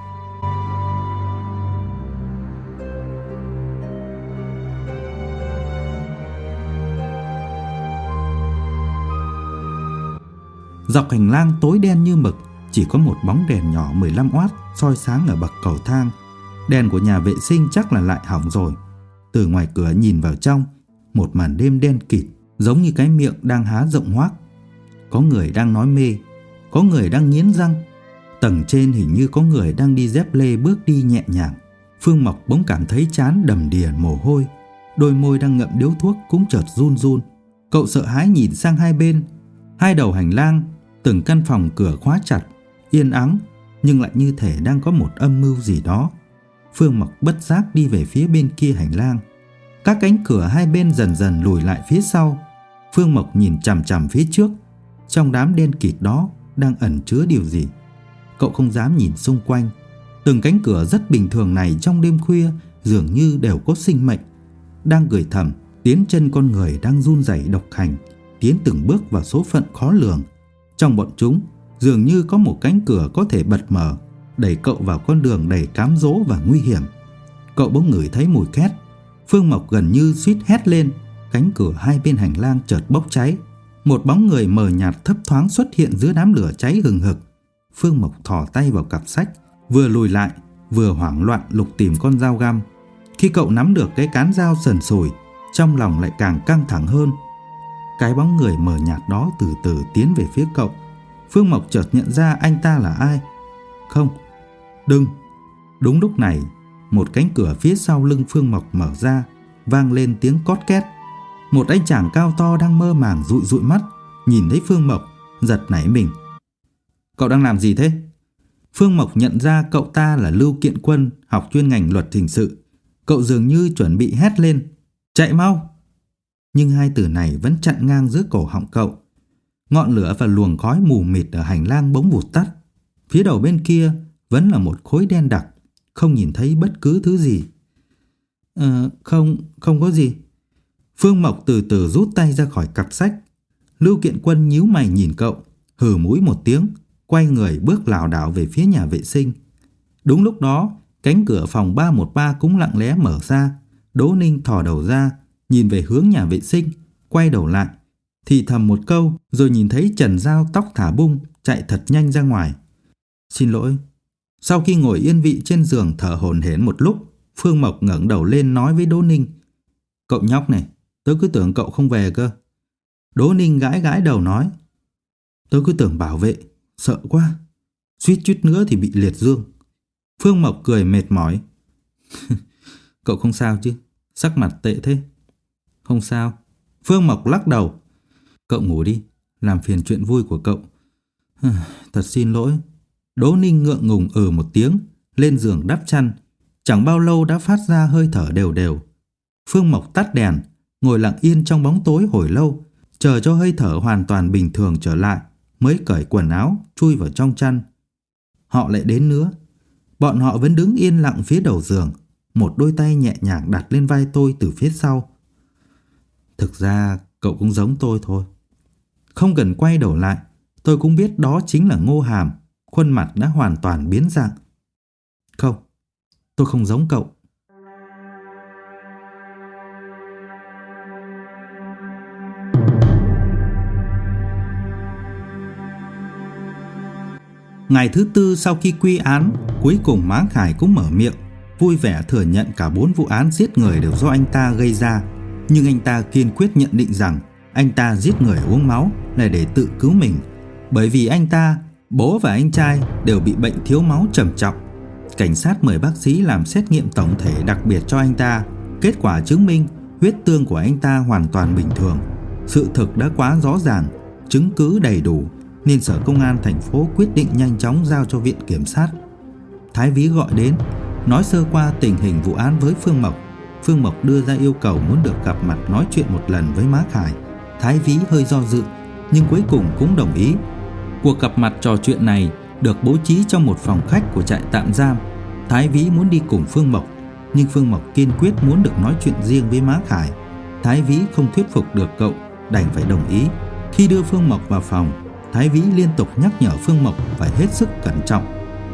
Dọc hành lang tối đen như mực, chỉ có một bóng đèn nhỏ 15W soi sáng ở bậc cầu thang. Đèn của nhà vệ sinh chắc là lại hỏng rồi. Từ ngoài cửa nhìn vào trong, một màn đêm đen kịt, giống như cái miệng đang há rộng hoác. Có người đang nói mê, có người đang nghiến răng. Tầng trên hình như có người đang đi dép lê bước đi nhẹ nhàng. Phương Mộc bỗng cảm thấy trán đầm đìa mồ hôi, đôi môi đang ngậm điếu thuốc cũng chợt run run. Cậu sợ hãi nhìn sang hai bên. Hai đầu hành lang, từng căn phòng cửa khóa chặt, yên ắng, nhưng lại như thể đang có một âm mưu gì đó. Phương Mộc bất giác đi về phía bên kia hành lang. Các cánh cửa hai bên dần dần lùi lại phía sau. Phương Mộc nhìn chằm chằm phía trước. Trong đám đen kịt đó đang ẩn chứa điều gì. Cậu không dám nhìn xung quanh. Từng cánh cửa rất bình thường này trong đêm khuya dường như đều có sinh mệnh, đang gửi thầm tiến chân con người đang run rẩy độc hành, tiến từng bước vào số phận khó lường. Trong bọn chúng dường như có một cánh cửa có thể bật mở, đẩy cậu vào con đường đầy cám dỗ và nguy hiểm. Cậu bỗng ngửi thấy mùi khét. Phương Mộc gần như suýt hét lên. Cánh cửa hai bên hành lang chợt bốc cháy. Một bóng người mờ nhạt thấp thoáng xuất hiện giữa đám lửa cháy hừng hực. Phương Mộc thò tay vào cặp sách, vừa lùi lại vừa hoảng loạn lục tìm con dao găm. Khi cậu nắm được cái cán dao sần sùi, trong lòng lại càng căng thẳng hơn. Cái bóng người mờ nhạt đó từ từ tiến về phía cậu. Phương Mộc chợt nhận ra anh ta là ai. Không, đừng. Đúng lúc này, một cánh cửa phía sau lưng Phương Mộc mở ra. vang lên tiếng cót két. Một anh chàng cao to đang mơ màng dụi dụi mắt, nhìn thấy Phương Mộc, giật nảy mình. Cậu đang làm gì thế? Phương Mộc nhận ra cậu ta là Lưu Kiện Quân, học chuyên ngành luật hình sự. Cậu dường như chuẩn bị hét lên, chạy mau! Nhưng hai từ này vẫn chặn ngang giữa cổ họng cậu. Ngọn lửa và luồng khói mù mịt ở hành lang bỗng vụt tắt. Phía đầu bên kia vẫn là một khối đen đặc, không nhìn thấy bất cứ thứ gì. Không có gì. Phương Mộc từ từ rút tay ra khỏi cặp sách. Lưu Kiện Quân nhíu mày nhìn cậu, hừ mũi một tiếng, quay người bước lảo đảo về phía nhà vệ sinh. Đúng lúc đó, cánh cửa phòng 313 cũng lặng lẽ mở ra. Đỗ Ninh thò đầu ra, nhìn về hướng nhà vệ sinh, quay đầu lại, thì thầm một câu, rồi nhìn thấy Trần Giao tóc thả bung chạy thật nhanh ra ngoài. Xin lỗi. Sau khi ngồi yên vị trên giường thở hổn hển một lúc, Phương Mộc ngẩng đầu lên nói với Đỗ Ninh, cậu nhóc này, tớ cứ tưởng cậu không về cơ. Đỗ Ninh gãi gãi đầu nói, tớ cứ tưởng bảo vệ, sợ quá, suýt chút nữa thì bị liệt dương. Phương Mộc cười mệt mỏi. Cậu không sao chứ? Sắc mặt tệ thế. Không sao. Phương Mộc lắc đầu. Cậu ngủ đi, làm phiền chuyện vui của cậu. Thật xin lỗi. Đỗ Ninh ngượng ngùng một tiếng, lên giường đắp chăn. Chẳng bao lâu đã phát ra hơi thở đều đều. Phương Mộc tắt đèn, ngồi lặng yên trong bóng tối hồi lâu, chờ cho hơi thở hoàn toàn bình thường trở lại, mới cởi quần áo, chui vào trong chăn. Họ lại đến nữa. Bọn họ vẫn đứng yên lặng phía đầu giường, một đôi tay nhẹ nhàng đặt lên vai tôi từ phía sau. Thực ra cậu cũng giống tôi thôi. Không cần quay đầu lại, tôi cũng biết đó chính là Ngô Hàm. Khuôn mặt đã hoàn toàn biến dạng. Không, tôi không giống cậu. Ngày thứ tư sau khi quy án, cuối cùng Mã Khải cũng mở miệng, vui vẻ thừa nhận cả 4 vụ án giết người đều do anh ta gây ra. Nhưng anh ta kiên quyết nhận định rằng anh ta giết người uống máu là để tự cứu mình. Bởi vì anh ta, bố và anh trai đều bị bệnh thiếu máu trầm trọng. Cảnh sát mời bác sĩ làm xét nghiệm tổng thể đặc biệt cho anh ta. Kết quả chứng minh huyết tương của anh ta hoàn toàn bình thường. Sự thực đã quá rõ ràng, chứng cứ đầy đủ, nên Sở Công an thành phố quyết định nhanh chóng giao cho Viện Kiểm sát. Thái Vĩ gọi đến, nói sơ qua tình hình vụ án với Phương Mộc. Phương Mộc đưa ra yêu cầu muốn được gặp mặt nói chuyện một lần với Mã Khải. Thái Vĩ hơi do dự, nhưng cuối cùng cũng đồng ý. Cuộc gặp mặt trò chuyện này được bố trí trong một phòng khách của trại tạm giam. Thái Vĩ muốn đi cùng Phương Mộc, nhưng Phương Mộc kiên quyết muốn được nói chuyện riêng với Mã Khải. Thái Vĩ không thuyết phục được cậu, đành phải đồng ý. Khi đưa Phương Mộc vào phòng, Thái Vĩ liên tục nhắc nhở Phương Mộc phải hết sức cẩn trọng.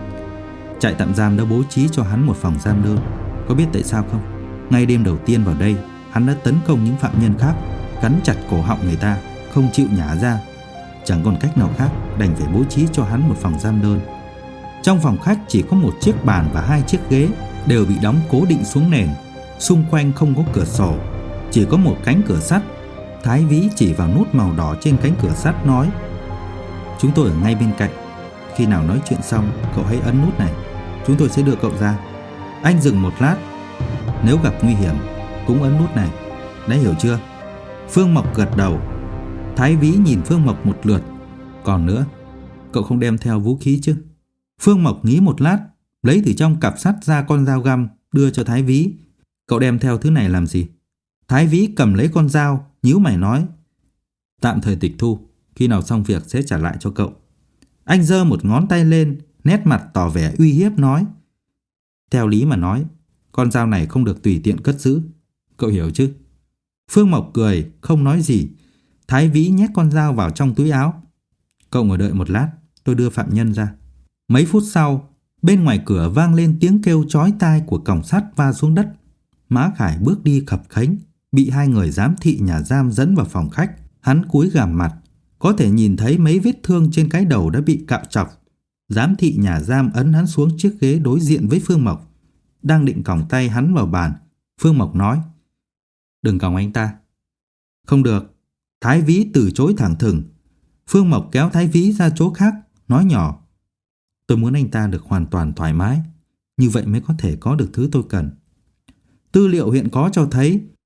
Trại tạm giam đã bố trí cho hắn một phòng giam đơn. Có biết tại sao không? Ngay đêm đầu tiên vào đây, hắn đã tấn công những phạm nhân khác, cắn chặt cổ họng người ta, không chịu nhả ra. Chẳng còn cách nào khác, đành phải bố trí cho hắn một phòng giam đơn. Trong phòng khách chỉ có một chiếc bàn và 2 chiếc ghế, đều bị đóng cố định xuống nền. Xung quanh không có cửa sổ, chỉ có một cánh cửa sắt. Thái Vĩ chỉ vào nút màu đỏ trên cánh cửa sắt nói, chúng tôi ở ngay bên cạnh. Khi nào nói chuyện xong, cậu hãy ấn nút này, chúng tôi sẽ đưa cậu ra. Anh dừng một lát, nếu gặp nguy hiểm cũng ấn nút này, đã hiểu chưa? Phương Mộc gật đầu. Thái Vĩ nhìn Phương Mộc một lượt. Còn nữa, cậu không đem theo vũ khí chứ? Phương Mộc nghĩ một lát, lấy từ trong cặp sắt ra con dao găm, đưa cho Thái Vĩ. Cậu đem theo thứ này làm gì? Thái Vĩ cầm lấy con dao, nhíu mày nói, tạm thời tịch thu, khi nào xong việc sẽ trả lại cho cậu. Anh giơ một ngón tay lên, nét mặt tỏ vẻ uy hiếp nói, theo lý mà nói, con dao này không được tùy tiện cất giữ, cậu hiểu chứ? Phương Mộc cười, không nói gì. Thái Vĩ nhét con dao vào trong túi áo. Cậu ngồi đợi một lát, tôi đưa phạm nhân ra. Mấy phút sau, bên ngoài cửa vang lên tiếng kêu chói tai của còng sắt va xuống đất. Mã Khải bước đi khập khánh, bị 2 người giám thị nhà giam dẫn vào phòng khách. Hắn cúi gằm mặt, có thể nhìn thấy mấy vết thương trên cái đầu đã bị cạo trọc. Giám thị nhà giam ấn hắn xuống chiếc ghế đối diện với Phương Mộc. Đang định còng tay hắn vào bàn, Phương Mộc nói, đừng còng anh ta. Không được. Thái Vĩ từ chối thẳng thừng. Phương Mộc kéo Thái Vĩ ra chỗ khác, nói nhỏ, tôi muốn anh ta được hoàn toàn thoải mái, như vậy mới có thể có được thứ tôi cần. Tư liệu hiện có cho thấy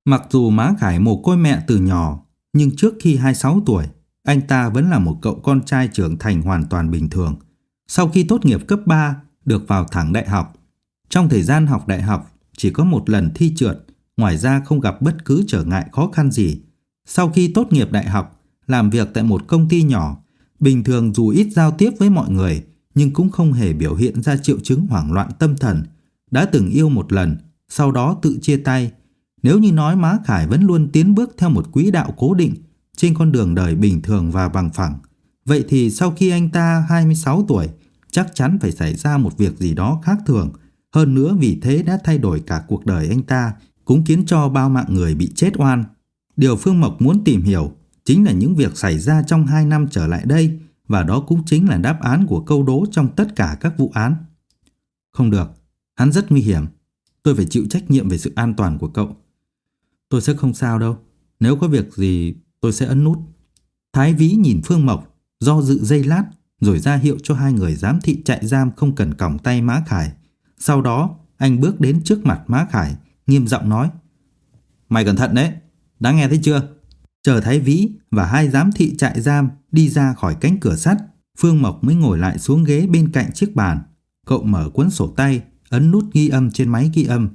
Mặc dù má Khải mồ côi mẹ từ nhỏ, nhưng trước khi 26 tuổi, anh ta vẫn là một cậu con trai trưởng thành hoàn toàn bình thường. Sau khi tốt nghiệp cấp 3, được vào thẳng đại học. Trong thời gian học đại học, chỉ có một lần thi trượt, ngoài ra không gặp bất cứ trở ngại khó khăn gì. Sau khi tốt nghiệp đại học, làm việc tại một công ty nhỏ, bình thường dù ít giao tiếp với mọi người, nhưng cũng không hề biểu hiện ra triệu chứng hoảng loạn tâm thần. Đã từng yêu một lần, sau đó tự chia tay. Nếu như nói má Khải vẫn luôn tiến bước theo một quỹ đạo cố định trên con đường đời bình thường và bằng phẳng, vậy thì sau khi anh ta 26 tuổi, chắc chắn phải xảy ra một việc gì đó khác thường. Hơn nữa vì thế đã thay đổi cả cuộc đời anh ta, cũng khiến cho bao mạng người bị chết oan. Điều Phương Mộc muốn tìm hiểu chính là những việc xảy ra trong 2 năm trở lại đây, và đó cũng chính là đáp án của câu đố trong tất cả các vụ án. Không được, hắn rất nguy hiểm. Tôi phải chịu trách nhiệm về sự an toàn của cậu. Tôi sẽ không sao đâu. Nếu có việc gì tôi sẽ ấn nút. Thái Vĩ nhìn Phương Mộc, do dự giây lát, rồi ra hiệu cho 2 người giám thị trại giam không cần còng tay má Khải. Sau đó anh bước đến trước mặt má Khải, nghiêm giọng nói: Mày cẩn thận đấy, đã nghe thấy chưa? Chờ Thái Vĩ và 2 giám thị trại giam đi ra khỏi cánh cửa sắt, Phương Mộc mới ngồi lại xuống ghế bên cạnh chiếc bàn. Cậu mở cuốn sổ tay, ấn nút ghi âm trên máy ghi âm.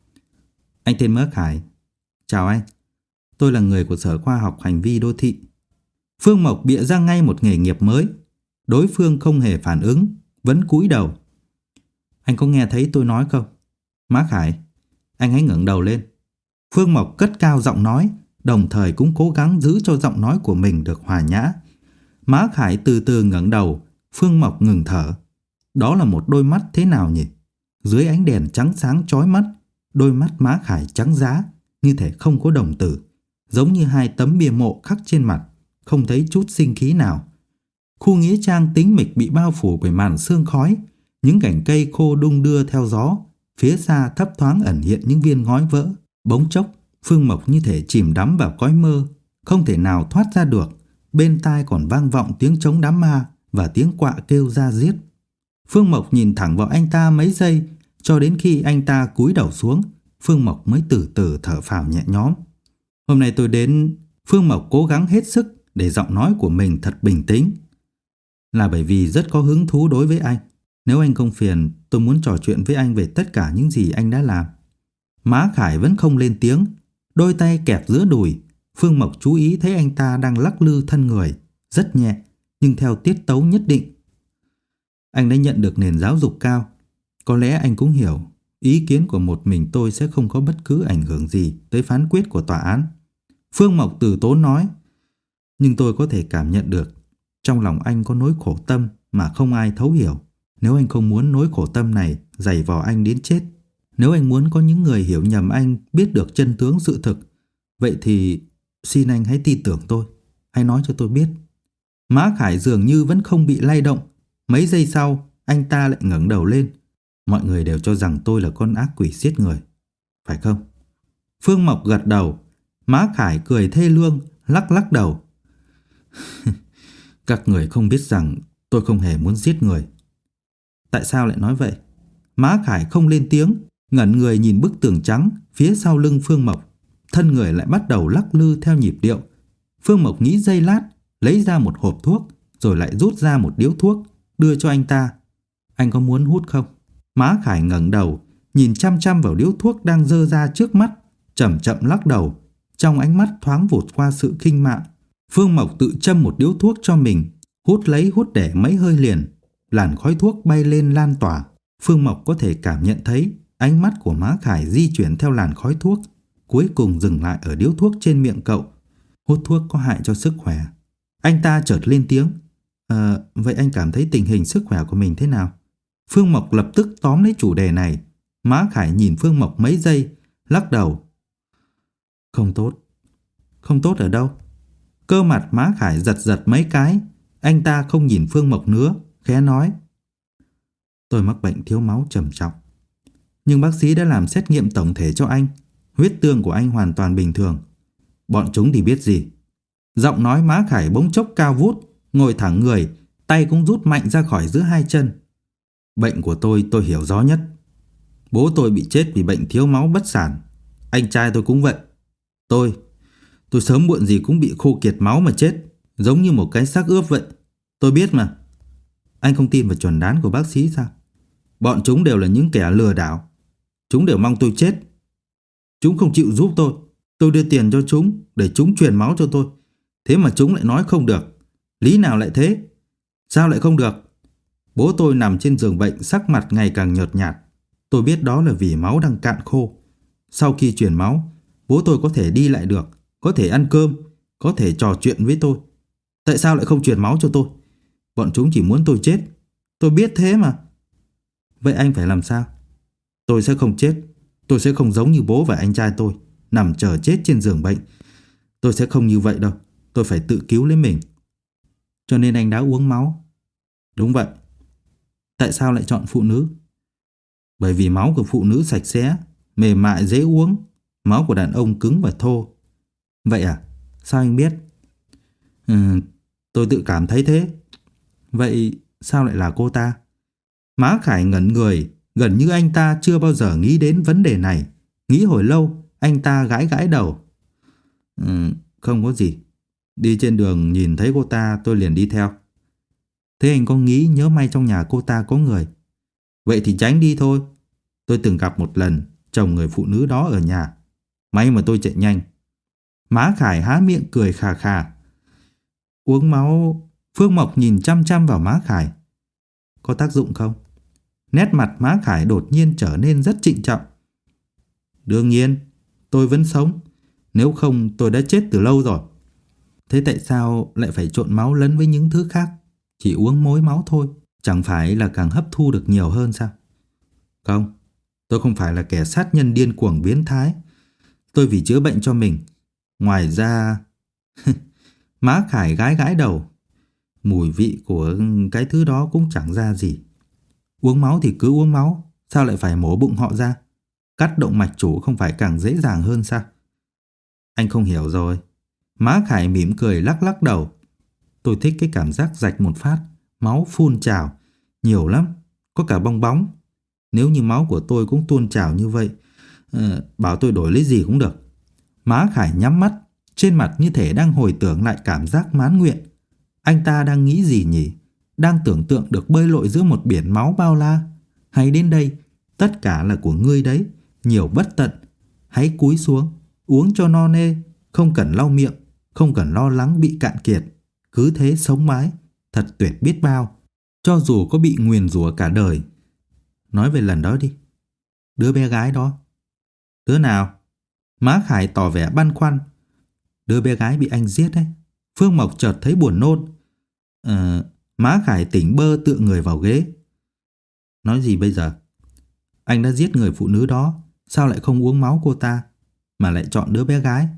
Anh tên Mã Khải. Chào anh, tôi là người của Sở Khoa học Hành vi Đô thị. Phương Mộc bịa ra ngay một nghề nghiệp mới. Đối phương không hề phản ứng, vẫn cúi đầu. Anh có nghe thấy tôi nói không? Mã Khải, anh hãy ngẩng đầu lên. Phương Mộc cất cao giọng nói, đồng thời cũng cố gắng giữ cho giọng nói của mình được hòa nhã. Mã Khải từ từ ngẩng đầu. Phương Mộc ngừng thở. Đó là một đôi mắt thế nào nhỉ? Dưới ánh đèn trắng sáng chói mắt, đôi mắt Mã Khải trắng giá, như thể không có đồng tử, giống như 2 tấm bia mộ khắc trên mặt, không thấy chút sinh khí nào. Khu nghĩa trang tĩnh mịch bị bao phủ bởi màn sương khói, những cành cây khô đung đưa theo gió, phía xa thấp thoáng ẩn hiện những viên ngói vỡ. Bỗng chốc, Phương Mộc như thể chìm đắm vào cõi mơ, không thể nào thoát ra được. Bên tai còn vang vọng tiếng trống đám ma và tiếng quạ kêu ra giết. Phương Mộc nhìn thẳng vào anh ta mấy giây, cho đến khi anh ta cúi đầu xuống, Phương Mộc mới từ từ thở phào nhẹ nhõm. Hôm nay tôi đến... Phương Mộc cố gắng hết sức để giọng nói của mình thật bình tĩnh. Là bởi vì rất có hứng thú đối với anh. Nếu anh không phiền, tôi muốn trò chuyện với anh về tất cả những gì anh đã làm. Mã Khải vẫn không lên tiếng, đôi tay kẹp giữa đùi. Phương Mộc chú ý thấy anh ta đang lắc lư thân người, rất nhẹ, nhưng theo tiết tấu nhất định. Anh đã nhận được nền giáo dục cao. Có lẽ anh cũng hiểu, ý kiến của một mình tôi sẽ không có bất cứ ảnh hưởng gì tới phán quyết của tòa án. Phương Mộc từ tốn nói. Nhưng tôi có thể cảm nhận được, trong lòng anh có nỗi khổ tâm mà không ai thấu hiểu. Nếu anh không muốn nỗi khổ tâm này giày vò anh đến chết, nếu anh muốn có những người hiểu nhầm anh biết được chân tướng sự thực, vậy thì xin anh hãy tin tưởng tôi, hãy nói cho tôi biết. Mã Khải dường như vẫn không bị lay động. Mấy giây sau, anh ta lại ngẩng đầu lên. Mọi người đều cho rằng tôi là con ác quỷ giết người, phải không? Phương Mộc gật đầu. Mã Khải cười thê lương, lắc lắc đầu. Các người không biết rằng tôi không hề muốn giết người. Tại sao lại nói vậy? Mã Khải không lên tiếng, ngẩn người nhìn bức tường trắng phía sau lưng Phương Mộc. Thân người lại bắt đầu lắc lư theo nhịp điệu. Phương Mộc nghĩ giây lát, lấy ra một hộp thuốc, rồi lại rút ra một điếu thuốc, đưa cho anh ta. Anh có muốn hút không? Mã Khải ngẩng đầu, nhìn chăm chăm vào điếu thuốc đang dơ ra trước mắt, chậm chậm lắc đầu. Trong ánh mắt thoáng vụt qua sự khinh mạn. Phương Mộc tự châm một điếu thuốc cho mình, hút lấy hút để mấy hơi liền. Làn khói thuốc bay lên lan tỏa. Phương Mộc có thể cảm nhận thấy ánh mắt của Mã Khải di chuyển theo làn khói thuốc, cuối cùng dừng lại ở điếu thuốc trên miệng cậu. Hút thuốc có hại cho sức khỏe. Anh ta chợt lên tiếng. Vậy anh cảm thấy tình hình sức khỏe của mình thế nào? Phương Mộc lập tức tóm lấy chủ đề này. Mã Khải nhìn Phương Mộc mấy giây, lắc đầu. Không tốt. Không tốt ở đâu? Cơ mặt Mã Khải giật giật mấy cái. Anh ta không nhìn Phương Mộc nữa, khẽ nói. Tôi mắc bệnh thiếu máu trầm trọng. Nhưng bác sĩ đã làm xét nghiệm tổng thể cho anh. Huyết tương của anh hoàn toàn bình thường. Bọn chúng thì biết gì? Giọng nói Mã Khải bỗng chốc cao vút, ngồi thẳng người, tay cũng rút mạnh ra khỏi giữa 2 chân. Bệnh của tôi hiểu rõ nhất. Bố tôi bị chết vì bệnh thiếu máu bất sản. Anh trai tôi cũng vậy. Tôi sớm muộn gì cũng bị khô kiệt máu mà chết, giống như một cái xác ướp vậy. Tôi biết mà. Anh không tin vào chuẩn đoán của bác sĩ sao? Bọn chúng đều là những kẻ lừa đảo. Chúng đều mong tôi chết. Chúng không chịu giúp tôi. Tôi đưa tiền cho chúng để chúng truyền máu cho tôi. Thế mà chúng lại nói không được. Lý nào lại thế? Sao lại không được? Bố tôi nằm trên giường bệnh, sắc mặt ngày càng nhợt nhạt. Tôi biết đó là vì máu đang cạn khô. Sau khi truyền máu, bố tôi có thể đi lại được, có thể ăn cơm, có thể trò chuyện với tôi. Tại sao lại không truyền máu cho tôi? Bọn chúng chỉ muốn tôi chết. Tôi biết thế mà. Vậy anh phải làm sao? Tôi sẽ không chết. Tôi sẽ không giống như bố và anh trai tôi, nằm chờ chết trên giường bệnh. Tôi sẽ không như vậy đâu. Tôi phải tự cứu lấy mình. Cho nên anh đã uống máu. Đúng vậy. Tại sao lại chọn phụ nữ? Bởi vì máu của phụ nữ sạch sẽ, mềm mại, dễ uống. Máu của đàn ông cứng và thô. Vậy à? Sao anh biết? Tôi tự cảm thấy thế. Vậy sao lại là cô ta? Má Khải ngẩn người, gần như anh ta chưa bao giờ nghĩ đến vấn đề này. Nghĩ hồi lâu, anh ta gãi gãi đầu. Không có gì. Đi trên đường nhìn thấy cô ta tôi liền đi theo. Thế anh có nghĩ nhớ may trong nhà cô ta có người? Vậy thì tránh đi thôi. Tôi từng gặp một lần chồng người phụ nữ đó ở nhà. May mà tôi chạy nhanh. Má Khải há miệng cười khà khà. Uống máu. Phương Mộc nhìn chăm chăm vào má Khải. Có tác dụng không? Nét mặt má Khải đột nhiên trở nên rất trịnh trọng. Đương nhiên, tôi vẫn sống. Nếu không tôi đã chết từ lâu rồi. Thế tại sao lại phải trộn máu lẫn với những thứ khác? Chỉ uống mối máu thôi, chẳng phải là càng hấp thu được nhiều hơn sao? Không, tôi không phải là kẻ sát nhân điên cuồng biến thái. Tôi vì chữa bệnh cho mình. Ngoài ra... Má Khải gãi gãi đầu. Mùi vị của cái thứ đó cũng chẳng ra gì. Uống máu thì cứ uống máu. Sao lại phải mổ bụng họ ra? Cắt động mạch chủ không phải càng dễ dàng hơn sao? Anh không hiểu rồi. Má Khải mỉm cười lắc lắc đầu. Tôi thích cái cảm giác rạch một phát, máu phun trào. Nhiều lắm, có cả bong bóng. Nếu như máu của tôi cũng tuôn trào như vậy, bảo tôi đổi lấy gì cũng được. Má Khải nhắm mắt, trên mặt như thể đang hồi tưởng lại cảm giác mãn nguyện. Anh ta đang nghĩ gì nhỉ? Đang tưởng tượng được bơi lội giữa một biển máu bao la. Hay đến đây, tất cả là của ngươi đấy, nhiều bất tận. Hãy cúi xuống, uống cho no nê, không cần lau miệng, không cần lo lắng bị cạn kiệt. Cứ thế sống mãi, thật tuyệt biết bao. Cho dù có bị nguyền rủa cả đời. Nói về lần đó đi. Đứa bé gái đó. Đứa nào? Má Khải tỏ vẻ băn khoăn. Đứa bé gái bị anh giết ấy. Phương Mộc chợt thấy buồn nôn. Má Khải tỉnh bơ tựa người vào ghế. Nói gì bây giờ? Anh đã giết người phụ nữ đó, sao lại không uống máu cô ta, mà lại chọn đứa bé gái?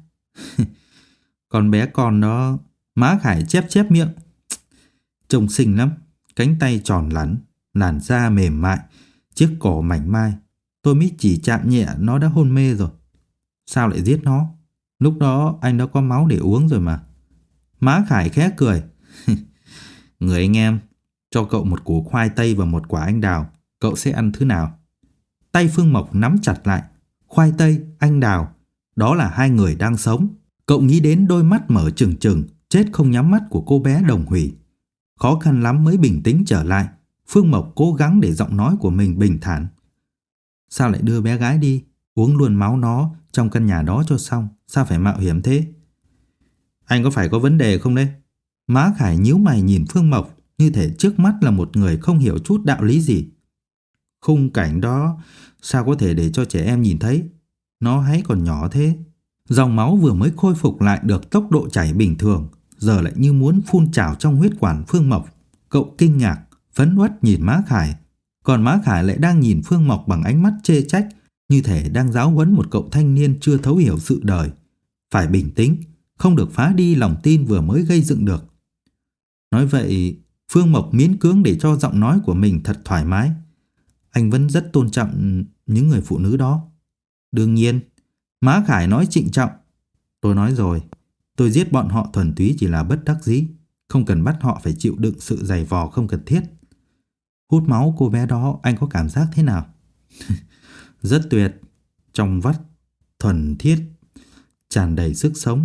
Con bé con đó... Má Khải chép chép miệng. Trông xinh lắm. Cánh tay tròn lắn, làn da mềm mại, chiếc cổ mảnh mai. Tôi mới chỉ chạm nhẹ nó đã hôn mê rồi. Sao lại giết nó? Lúc đó anh đã có máu để uống rồi mà. Má Khải khẽ cười. Người anh em, cho cậu một củ khoai tây và một quả anh đào. Cậu sẽ ăn thứ nào? Tay Phương Mộc nắm chặt lại. Khoai tây, anh đào, đó là hai người đang sống. Cậu nghĩ đến đôi mắt mở trừng trừng, chết không nhắm mắt của cô bé Đồng Hủy. Khó khăn lắm mới bình tĩnh trở lại. Phương Mộc cố gắng để giọng nói của mình bình thản. Sao lại đưa bé gái đi? Uống luôn máu nó trong căn nhà đó cho xong. Sao phải mạo hiểm thế? Anh có phải có vấn đề không đấy? Má Khải nhíu mày nhìn Phương Mộc, như thể trước mắt là một người không hiểu chút đạo lý gì. Khung cảnh đó sao có thể để cho trẻ em nhìn thấy? Nó hãy còn nhỏ thế. Dòng máu vừa mới khôi phục lại được tốc độ chảy bình thường, giờ lại như muốn phun trào trong huyết quản Phương Mộc. Cậu kinh ngạc, phẫn uất nhìn má Khải, còn má Khải lại đang nhìn Phương Mộc bằng ánh mắt chê trách, như thể đang giáo huấn một cậu thanh niên chưa thấu hiểu sự đời. Phải bình tĩnh, không được phá đi lòng tin vừa mới gây dựng được. Nói vậy, Phương Mộc miễn cưỡng để cho giọng nói của mình thật thoải mái. Anh vẫn rất tôn trọng những người phụ nữ đó. Đương nhiên. Má Khải nói trịnh trọng. Tôi nói rồi, tôi giết bọn họ thuần túy chỉ là bất đắc dĩ, không cần bắt họ phải chịu đựng sự dày vò không cần thiết. Hút máu cô bé đó anh có cảm giác thế nào? Rất tuyệt, trong vắt, thuần thiết. tràn đầy sức sống.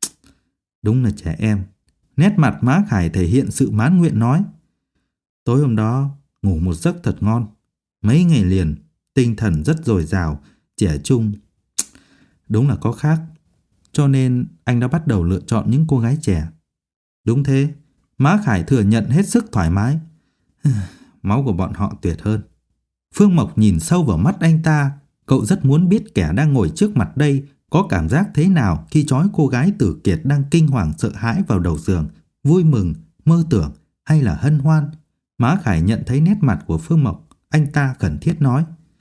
Đúng là trẻ em. Nét mặt Mã Khải thể hiện sự mãn nguyện nói. Tối hôm đó ngủ một giấc thật ngon. Mấy ngày liền, tinh thần rất dồi dào, trẻ trung. Đúng là có khác. Cho nên anh đã bắt đầu lựa chọn những cô gái trẻ. Đúng thế, Mã Khải thừa nhận hết sức thoải mái. Máu của bọn họ tuyệt hơn. Phương Mộc nhìn sâu vào mắt anh ta. Cậu rất muốn biết kẻ đang ngồi trước mặt đây có cảm giác thế nào khi trói cô gái tử kiệt đang kinh hoàng sợ hãi vào đầu giường, vui mừng, mơ tưởng hay là hân hoan. Mã Khải nhận thấy nét mặt của Phương Mộc, anh ta khẩn thiết nói.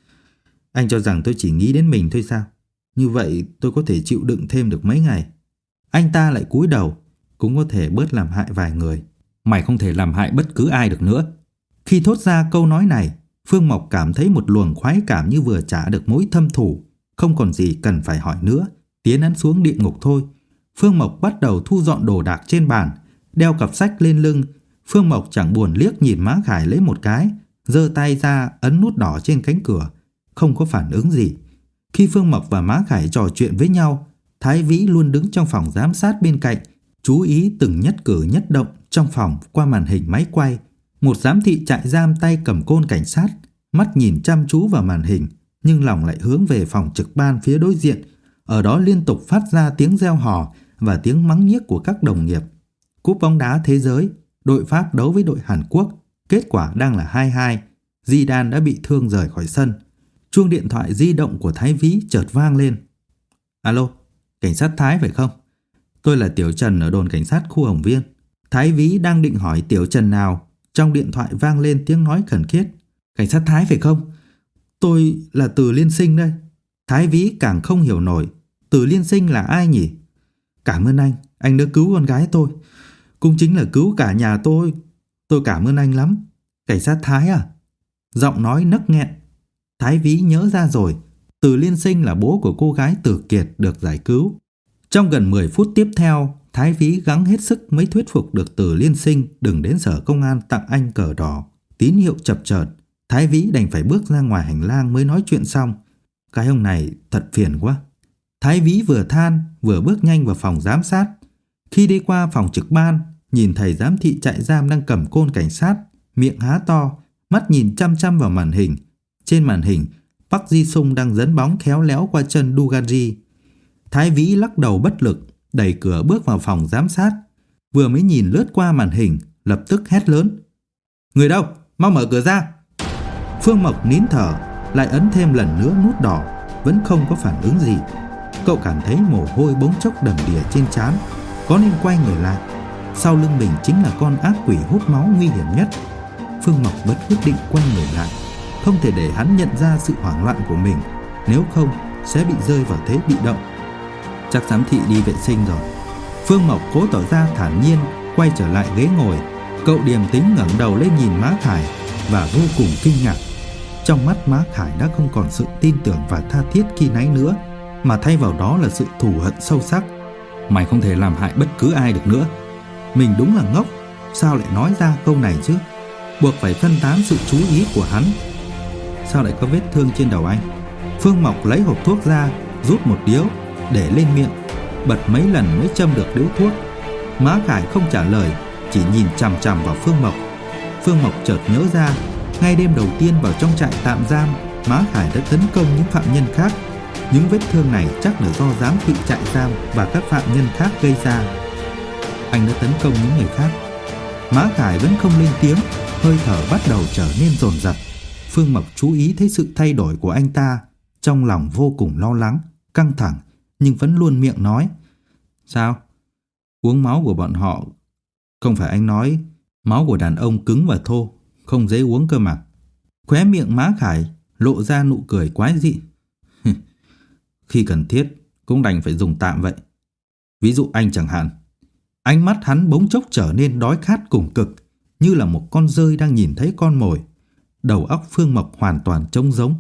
Anh cho rằng tôi chỉ nghĩ đến mình thôi sao? Như vậy tôi có thể chịu đựng thêm được mấy ngày. Anh ta lại cúi đầu, cũng có thể bớt làm hại vài người. Mày không thể làm hại bất cứ ai được nữa. Khi thốt ra câu nói này, Phương Mộc cảm thấy một luồng khoái cảm như vừa trả được mối thâm thù. Không còn gì cần phải hỏi nữa, tiến hắn xuống địa ngục thôi. Phương Mộc bắt đầu thu dọn đồ đạc trên bàn, đeo cặp sách lên lưng. Phương Mộc chẳng buồn liếc nhìn Mã Khải lấy một cái, giơ tay ra ấn nút đỏ trên cánh cửa. Không có phản ứng gì. Khi Phương Mộc và Mã Khải trò chuyện với nhau, Thái Vĩ luôn đứng trong phòng giám sát bên cạnh, chú ý từng nhất cử nhất động trong phòng qua màn hình máy quay. Một giám thị trại giam tay cầm côn cảnh sát, mắt nhìn chăm chú vào màn hình, nhưng lòng lại hướng về phòng trực ban phía đối diện. Ở đó liên tục phát ra tiếng reo hò và tiếng mắng nhiếc của các đồng nghiệp. Cúp bóng đá thế giới, đội Pháp đấu với đội Hàn Quốc, kết quả đang là 2-2. Zidane đã bị thương rời khỏi sân. Chuông điện thoại di động của Thái Vĩ chợt vang lên. Alo, cảnh sát Thái phải không? Tôi là Tiểu Trần ở đồn cảnh sát khu Hồng Viên. Thái Vĩ đang định hỏi Tiểu Trần nào, trong điện thoại vang lên tiếng nói khẩn khiết. Cảnh sát Thái phải không? Tôi là Từ Liên Sinh đây. Thái Vĩ càng không hiểu nổi. Từ Liên Sinh là ai nhỉ? Cảm ơn anh đã cứu con gái tôi. Cũng chính là cứu cả nhà tôi. Tôi cảm ơn anh lắm. Cảnh sát Thái à? Giọng nói nấc nghẹn. Thái Vĩ nhớ ra rồi. Từ Liên Sinh là bố của cô gái Tử Kiệt được giải cứu. Trong gần 10 phút tiếp theo, Thái Vĩ gắng hết sức mới thuyết phục được Từ Liên Sinh đừng đến sở công an tặng anh cờ đỏ. Tín hiệu chập chờn, Thái Vĩ đành phải bước ra ngoài hành lang mới nói chuyện xong. Cái ông này thật phiền quá. Thái Vĩ vừa than vừa bước nhanh vào phòng giám sát. Khi đi qua phòng trực ban, nhìn thầy giám thị trại giam đang cầm côn cảnh sát, miệng há to, mắt nhìn chăm chăm vào màn hình. Trên màn hình, Park Ji-sung đang dẫn bóng khéo léo qua chân Dugaji. Thái Vĩ lắc đầu bất lực, đẩy cửa bước vào phòng giám sát. Vừa mới nhìn lướt qua màn hình, lập tức hét lớn. Người đâu? Mau mở cửa ra! Phương Mộc nín thở, lại ấn thêm lần nữa nút đỏ, vẫn không có phản ứng gì. Cậu cảm thấy mồ hôi bỗng chốc đầm đìa trên trán, có nên quay người lại. Sau lưng mình chính là con ác quỷ hút máu nguy hiểm nhất. Phương Mộc bất quyết định quay người lại, không thể để hắn nhận ra sự hoảng loạn của mình, nếu không sẽ bị rơi vào thế bị động. Chắc giám thị đi vệ sinh rồi. Phương Mộc cố tỏ ra thản nhiên, quay trở lại ghế ngồi. Cậu điềm tĩnh ngẩng đầu lên nhìn Mã Khải và vô cùng kinh ngạc. Trong mắt Mã Khải đã không còn sự tin tưởng và tha thiết khi nãy nữa, mà thay vào đó là sự thù hận sâu sắc. Mày không thể làm hại bất cứ ai được nữa. Mình đúng là ngốc, sao lại nói ra câu này chứ? Buộc phải phân tán sự chú ý của hắn. Sao lại có vết thương trên đầu anh? Phương Mộc lấy hộp thuốc ra, rút một điếu, để lên miệng, bật mấy lần mới châm được điếu thuốc. Mã Khải không trả lời, chỉ nhìn chằm chằm vào Phương Mộc. Phương Mộc chợt nhớ ra, ngay đêm đầu tiên vào trong trại tạm giam, Mã Khải đã tấn công những phạm nhân khác. Những vết thương này chắc là do giám thị trại giam và các phạm nhân khác gây ra. Anh đã tấn công những người khác. Mã Khải vẫn không lên tiếng, hơi thở bắt đầu trở nên dồn dập. Phương Mộc chú ý thấy sự thay đổi của anh ta, trong lòng vô cùng lo lắng, căng thẳng, nhưng vẫn luôn miệng nói. Sao? Uống máu của bọn họ. Không phải anh nói máu của đàn ông cứng và thô, không dễ uống cơ mà. Khóe miệng Mã Khải lộ ra nụ cười quái dị. Khi cần thiết cũng đành phải dùng tạm vậy. Ví dụ anh chẳng hạn. Ánh mắt hắn bỗng chốc trở nên đói khát cùng cực, như là một con dơi đang nhìn thấy con mồi. Đầu óc Phương Mộc hoàn toàn trống rỗng.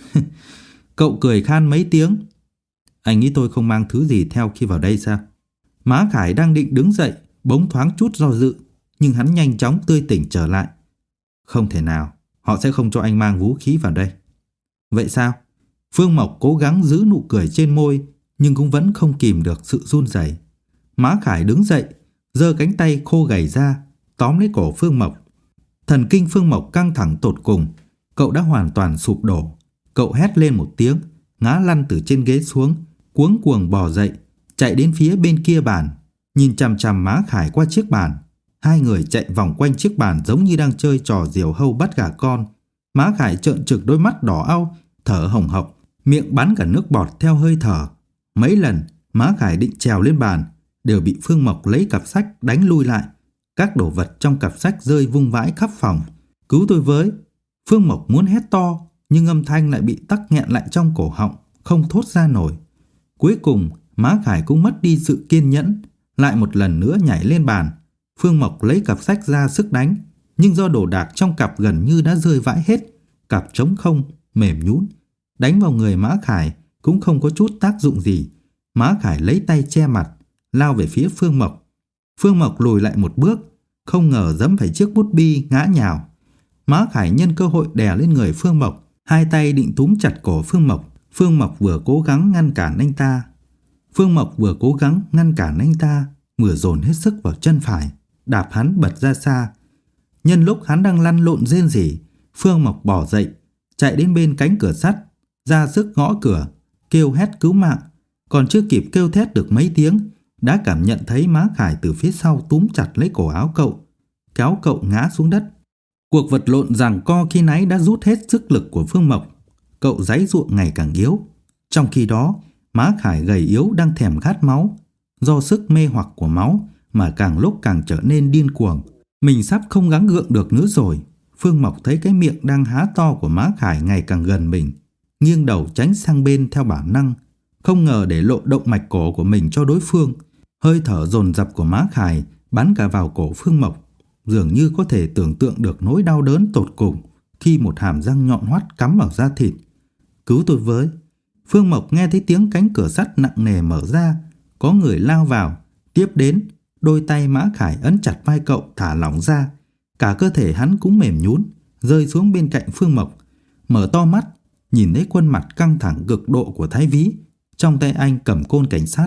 Cậu cười khan mấy tiếng. Anh nghĩ tôi không mang thứ gì theo khi vào đây sao? Mã Khải đang định đứng dậy, bỗng thoáng chút do dự, nhưng hắn nhanh chóng tươi tỉnh trở lại. Không thể nào, họ sẽ không cho anh mang vũ khí vào đây. Vậy sao? Phương Mộc cố gắng giữ nụ cười trên môi, nhưng cũng vẫn không kìm được sự run rẩy. Mã Khải đứng dậy, giơ cánh tay khô gầy ra, tóm lấy cổ Phương Mộc. Thần kinh Phương Mộc căng thẳng tột cùng, cậu đã hoàn toàn sụp đổ. Cậu hét lên một tiếng, ngã lăn từ trên ghế xuống, cuống cuồng bò dậy, chạy đến phía bên kia bàn, nhìn chằm chằm Mã Khải qua chiếc bàn. Hai người chạy vòng quanh chiếc bàn giống như đang chơi trò diều hâu bắt gà con. Mã Khải trợn trừng đôi mắt đỏ au, thở hồng hộc, miệng bắn cả nước bọt theo hơi thở. Mấy lần Mã Khải định trèo lên bàn, đều bị Phương Mộc lấy cặp sách đánh lui lại. Các đồ vật trong cặp sách rơi vung vãi khắp phòng. Cứu tôi với! Phương Mộc muốn hét to, nhưng âm thanh lại bị tắc nghẹn lại trong cổ họng, không thốt ra nổi. Cuối cùng Mã Khải cũng mất đi sự kiên nhẫn, lại một lần nữa nhảy lên bàn. Phương Mộc lấy cặp sách ra sức đánh, nhưng do đồ đạc trong cặp gần như đã rơi vãi hết, cặp trống không, mềm nhũn. Đánh vào người Mã Khải cũng không có chút tác dụng gì. Mã Khải lấy tay che mặt, lao về phía Phương Mộc. Phương Mộc lùi lại một bước, không ngờ giẫm phải chiếc bút bi ngã nhào. Mã Khải nhân cơ hội đè lên người Phương Mộc, hai tay định túm chặt cổ Phương Mộc. Phương Mộc vừa cố gắng ngăn cản anh ta, vừa dồn hết sức vào chân phải, đạp hắn bật ra xa. Nhân lúc hắn đang lăn lộn rên rỉ, Phương Mộc bò dậy, chạy đến bên cánh cửa sắt, ra sức gõ cửa, kêu hét cứu mạng. Còn chưa kịp kêu thét được mấy tiếng, đã cảm nhận thấy Mã Khải từ phía sau túm chặt lấy cổ áo cậu, kéo cậu ngã xuống đất. Cuộc vật lộn giằng co khi nãy đã rút hết sức lực của Phương Mộc. Cậu giãy giụa ngày càng yếu. Trong khi đó, Mã Khải gầy yếu đang thèm khát máu. Do sức mê hoặc của máu mà càng lúc càng trở nên điên cuồng. Mình sắp không gắng gượng được nữa rồi. Phương Mộc thấy cái miệng đang há to của Mã Khải ngày càng gần mình, nghiêng đầu tránh sang bên theo bản năng, không ngờ để lộ động mạch cổ của mình cho đối phương. Hơi thở dồn dập của Mã Khải bắn cả vào cổ Phương Mộc, dường như có thể tưởng tượng được nỗi đau đớn tột cùng khi một hàm răng nhọn hoắt cắm vào da thịt. Cứu tôi với! Phương Mộc nghe thấy tiếng cánh cửa sắt nặng nề mở ra, có người lao vào. Tiếp đến, đôi tay Mã Khải ấn chặt vai cậu thả lỏng ra, cả cơ thể hắn cũng mềm nhũn, rơi xuống bên cạnh Phương Mộc. Mở to mắt, nhìn thấy khuôn mặt căng thẳng cực độ của Thái Vĩ, trong tay anh cầm côn cảnh sát.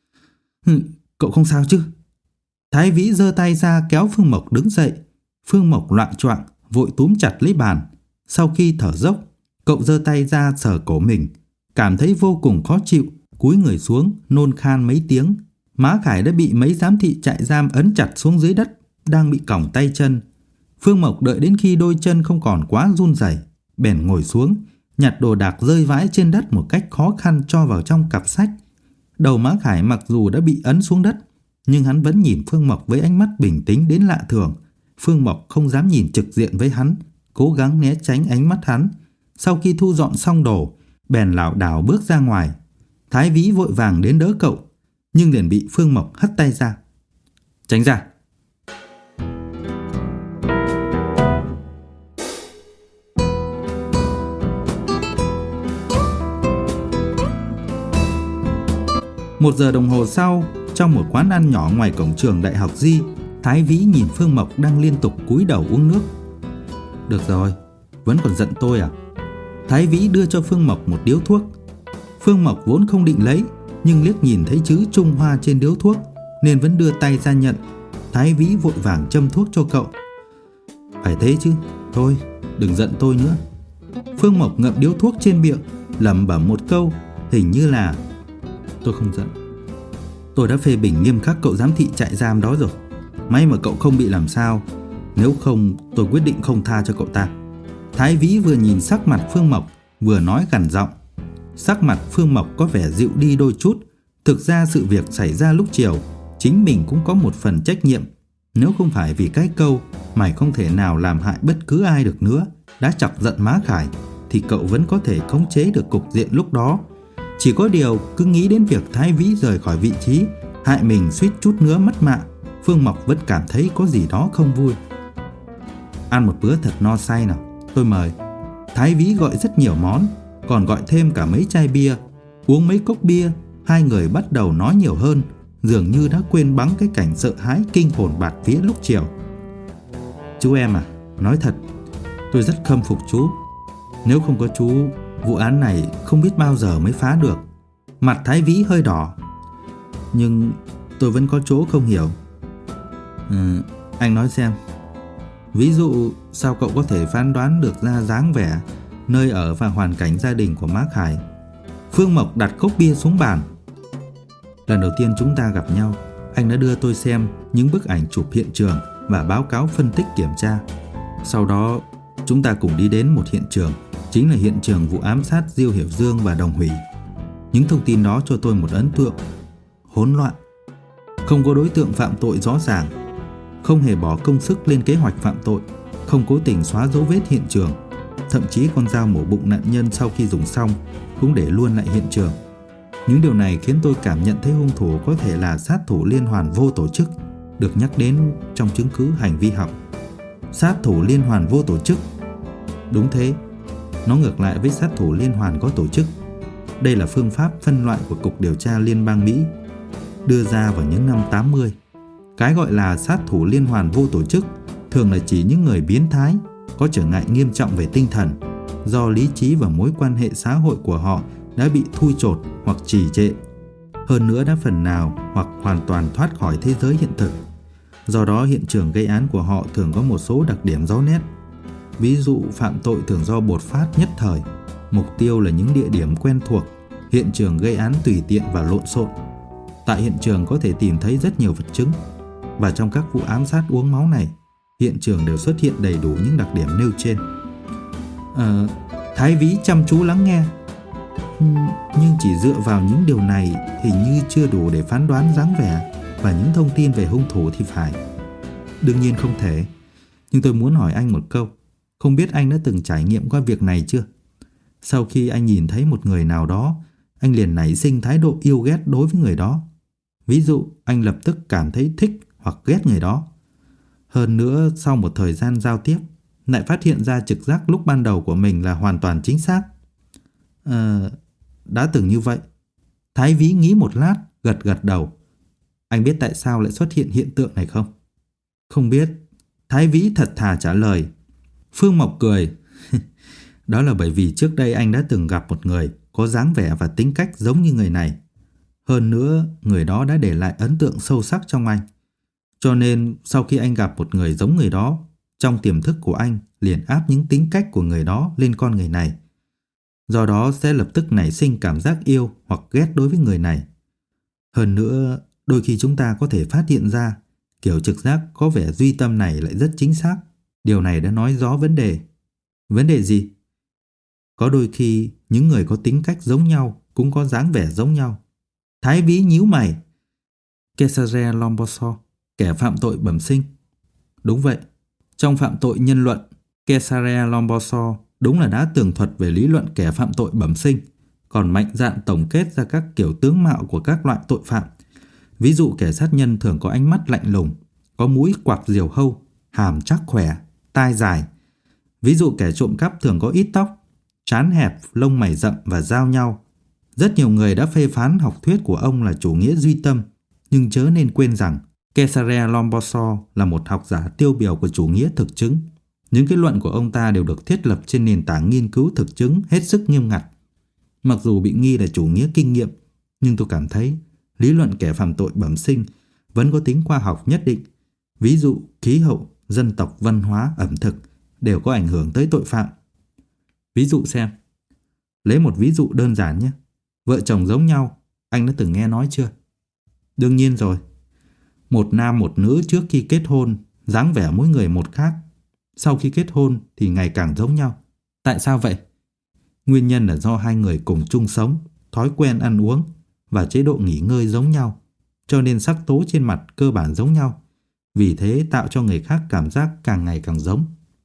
Cậu không sao chứ? Thái Vĩ giơ tay ra kéo Phương Mộc đứng dậy. Phương Mộc loạng choạng vội túm chặt lấy bàn. Sau khi thở dốc, cậu giơ tay ra sờ cổ mình, cảm thấy vô cùng khó chịu, cúi người xuống nôn khan mấy tiếng. Mã Khải đã bị mấy giám thị trại giam ấn chặt xuống dưới đất, đang bị còng tay chân. Phương Mộc đợi đến khi đôi chân không còn quá run rẩy, bèn ngồi xuống, nhặt đồ đạc rơi vãi trên đất một cách khó khăn cho vào trong cặp sách. Đầu Mã Khải mặc dù đã bị ấn xuống đất, nhưng hắn vẫn nhìn Phương Mộc với ánh mắt bình tĩnh đến lạ thường. Phương Mộc không dám nhìn trực diện với hắn, cố gắng né tránh ánh mắt hắn. Sau khi thu dọn xong đồ, bèn lảo đảo bước ra ngoài. Thái Vĩ vội vàng đến đỡ cậu, nhưng liền bị Phương Mộc hất tay ra. Tránh ra! Một giờ đồng hồ sau, trong một quán ăn nhỏ ngoài cổng trường Đại học Di, Thái Vĩ nhìn Phương Mộc đang liên tục cúi đầu uống nước. Được rồi, vẫn còn giận tôi à? Thái Vĩ đưa cho Phương Mộc một điếu thuốc. Phương Mộc vốn không định lấy, nhưng liếc nhìn thấy chữ Trung Hoa trên điếu thuốc nên vẫn đưa tay ra nhận. Thái Vĩ vội vàng châm thuốc cho cậu. Phải thế chứ, thôi đừng giận tôi nữa. Phương Mộc ngậm điếu thuốc trên miệng, lẩm bẩm một câu, hình như là tôi không giận. Tôi đã phê bình nghiêm khắc cậu giám thị trại giam đó rồi. May mà cậu không bị làm sao, nếu không tôi quyết định không tha cho cậu ta. Thái Vĩ vừa nhìn sắc mặt Phương Mộc, vừa nói gằn giọng. Sắc mặt Phương Mộc có vẻ dịu đi đôi chút. Thực ra sự việc xảy ra lúc chiều, chính mình cũng có một phần trách nhiệm. Nếu không phải vì cái câu mày không thể nào làm hại bất cứ ai được nữa đã chọc giận Mã Khải, thì cậu vẫn có thể khống chế được cục diện lúc đó. Chỉ có điều cứ nghĩ đến việc Thái Vĩ rời khỏi vị trí, hại mình suýt chút nữa mất mạng, Phương Mộc vẫn cảm thấy có gì đó không vui. Ăn một bữa thật no say nào, tôi mời. Thái Vĩ gọi rất nhiều món, còn gọi thêm cả mấy chai bia. Uống mấy cốc bia, hai người bắt đầu nói nhiều hơn, dường như đã quên bẵng cái cảnh sợ hãi kinh hồn bạt vía lúc chiều. Chú em à, nói thật, tôi rất khâm phục chú. Nếu không có chú, vụ án này không biết bao giờ mới phá được. Mặt Thái Vĩ hơi đỏ. Nhưng tôi vẫn có chỗ không hiểu. Anh nói xem. Ví dụ sao cậu có thể phán đoán được ra dáng vẻ, nơi ở và hoàn cảnh gia đình của Mác Khải? Phương Mộc đặt cốc bia xuống bàn. Lần đầu tiên chúng ta gặp nhau, anh đã đưa tôi xem những bức ảnh chụp hiện trường và báo cáo phân tích kiểm tra. Sau đó chúng ta cùng đi đến một hiện trường, chính là hiện trường vụ ám sát Diêu Hiểu Dương và Đồng Hủy. Những thông tin đó cho tôi một ấn tượng hỗn loạn, không có đối tượng phạm tội rõ ràng, không hề bỏ công sức lên kế hoạch phạm tội, không cố tình xóa dấu vết hiện trường, thậm chí con dao mổ bụng nạn nhân sau khi dùng xong cũng để luôn lại hiện trường. Những điều này khiến tôi cảm nhận thấy hung thủ có thể là sát thủ liên hoàn vô tổ chức, được nhắc đến trong chứng cứ hành vi học. Sát thủ liên hoàn vô tổ chức. Đúng thế, nó ngược lại với sát thủ liên hoàn có tổ chức. Đây là phương pháp phân loại của Cục Điều tra Liên bang Mỹ, đưa ra vào những năm 80. Cái gọi là sát thủ liên hoàn vô tổ chức thường là chỉ những người biến thái, có trở ngại nghiêm trọng về tinh thần, do lý trí và mối quan hệ xã hội của họ đã bị thui chột hoặc trì trệ. Hơn nữa đã phần nào hoặc hoàn toàn thoát khỏi thế giới hiện thực. Do đó hiện trường gây án của họ thường có một số đặc điểm rõ nét. Ví dụ phạm tội thường do bột phát nhất thời, mục tiêu là những địa điểm quen thuộc, hiện trường gây án tùy tiện và lộn xộn. Tại hiện trường có thể tìm thấy rất nhiều vật chứng, và trong các vụ ám sát uống máu này, hiện trường đều xuất hiện đầy đủ những đặc điểm nêu trên. Thái Vĩ chăm chú lắng nghe. Nhưng chỉ dựa vào những điều này hình như chưa đủ để phán đoán dáng vẻ và những thông tin về hung thủ thì phải. Đương nhiên không thể. Nhưng tôi muốn hỏi anh một câu. Không biết anh đã từng trải nghiệm qua việc này chưa? Sau khi anh nhìn thấy một người nào đó, anh liền nảy sinh thái độ yêu ghét đối với người đó. Ví dụ, anh lập tức cảm thấy thích hoặc ghét người đó. Hơn nữa, sau một thời gian giao tiếp, lại phát hiện ra trực giác lúc ban đầu của mình là hoàn toàn chính xác. Đã từng như vậy. Thái Vĩ nghĩ một lát, gật gật đầu. Anh biết tại sao lại xuất hiện hiện tượng này không? Không biết. Thái Vĩ thật thà trả lời. Phương Mộc cười. Đó là bởi vì trước đây anh đã từng gặp một người có dáng vẻ và tính cách giống như người này. Hơn nữa, người đó đã để lại ấn tượng sâu sắc trong anh. Cho nên, sau khi anh gặp một người giống người đó, trong tiềm thức của anh liền áp những tính cách của người đó lên con người này. Do đó sẽ lập tức nảy sinh cảm giác yêu hoặc ghét đối với người này. Hơn nữa, đôi khi chúng ta có thể phát hiện ra kiểu trực giác có vẻ duy tâm này lại rất chính xác. Điều này đã nói rõ vấn đề. Vấn đề gì? Có đôi khi những người có tính cách giống nhau cũng có dáng vẻ giống nhau. Thái Vĩ nhíu mày. Cesare Lombroso, kẻ phạm tội bẩm sinh. Đúng vậy. Trong phạm tội nhân luận, Cesare Lombroso đúng là đã tường thuật về lý luận kẻ phạm tội bẩm sinh, còn mạnh dạn tổng kết ra các kiểu tướng mạo của các loại tội phạm. Ví dụ kẻ sát nhân thường có ánh mắt lạnh lùng, có mũi quạc diều hâu, hàm chắc khỏe, tai dài. Ví dụ kẻ trộm cắp thường có ít tóc, trán hẹp, lông mày rậm và giao nhau. Rất nhiều người đã phê phán học thuyết của ông là chủ nghĩa duy tâm, nhưng chớ nên quên rằng Cesare Lombroso là một học giả tiêu biểu của chủ nghĩa thực chứng. Những kết luận của ông ta đều được thiết lập trên nền tảng nghiên cứu thực chứng hết sức nghiêm ngặt. Mặc dù bị nghi là chủ nghĩa kinh nghiệm, nhưng tôi cảm thấy lý luận kẻ phạm tội bẩm sinh vẫn có tính khoa học nhất định. Ví dụ khí hậu, dân tộc, văn hóa, ẩm thực đều có ảnh hưởng tới tội phạm. Ví dụ xem. Lấy một ví dụ đơn giản nhé. Vợ chồng giống nhau, anh đã từng nghe nói chưa? Đương nhiên rồi. Một nam một nữ trước khi kết hôn, dáng vẻ mỗi người một khác. Sau khi kết hôn thì ngày càng giống nhau. Tại sao vậy? Nguyên nhân là do hai người cùng chung sống, thói quen ăn uống và chế độ nghỉ ngơi giống nhau, cho nên sắc tố trên mặt cơ bản giống nhau. Vì thế tạo cho người khác cảm giác càng ngày càng giống.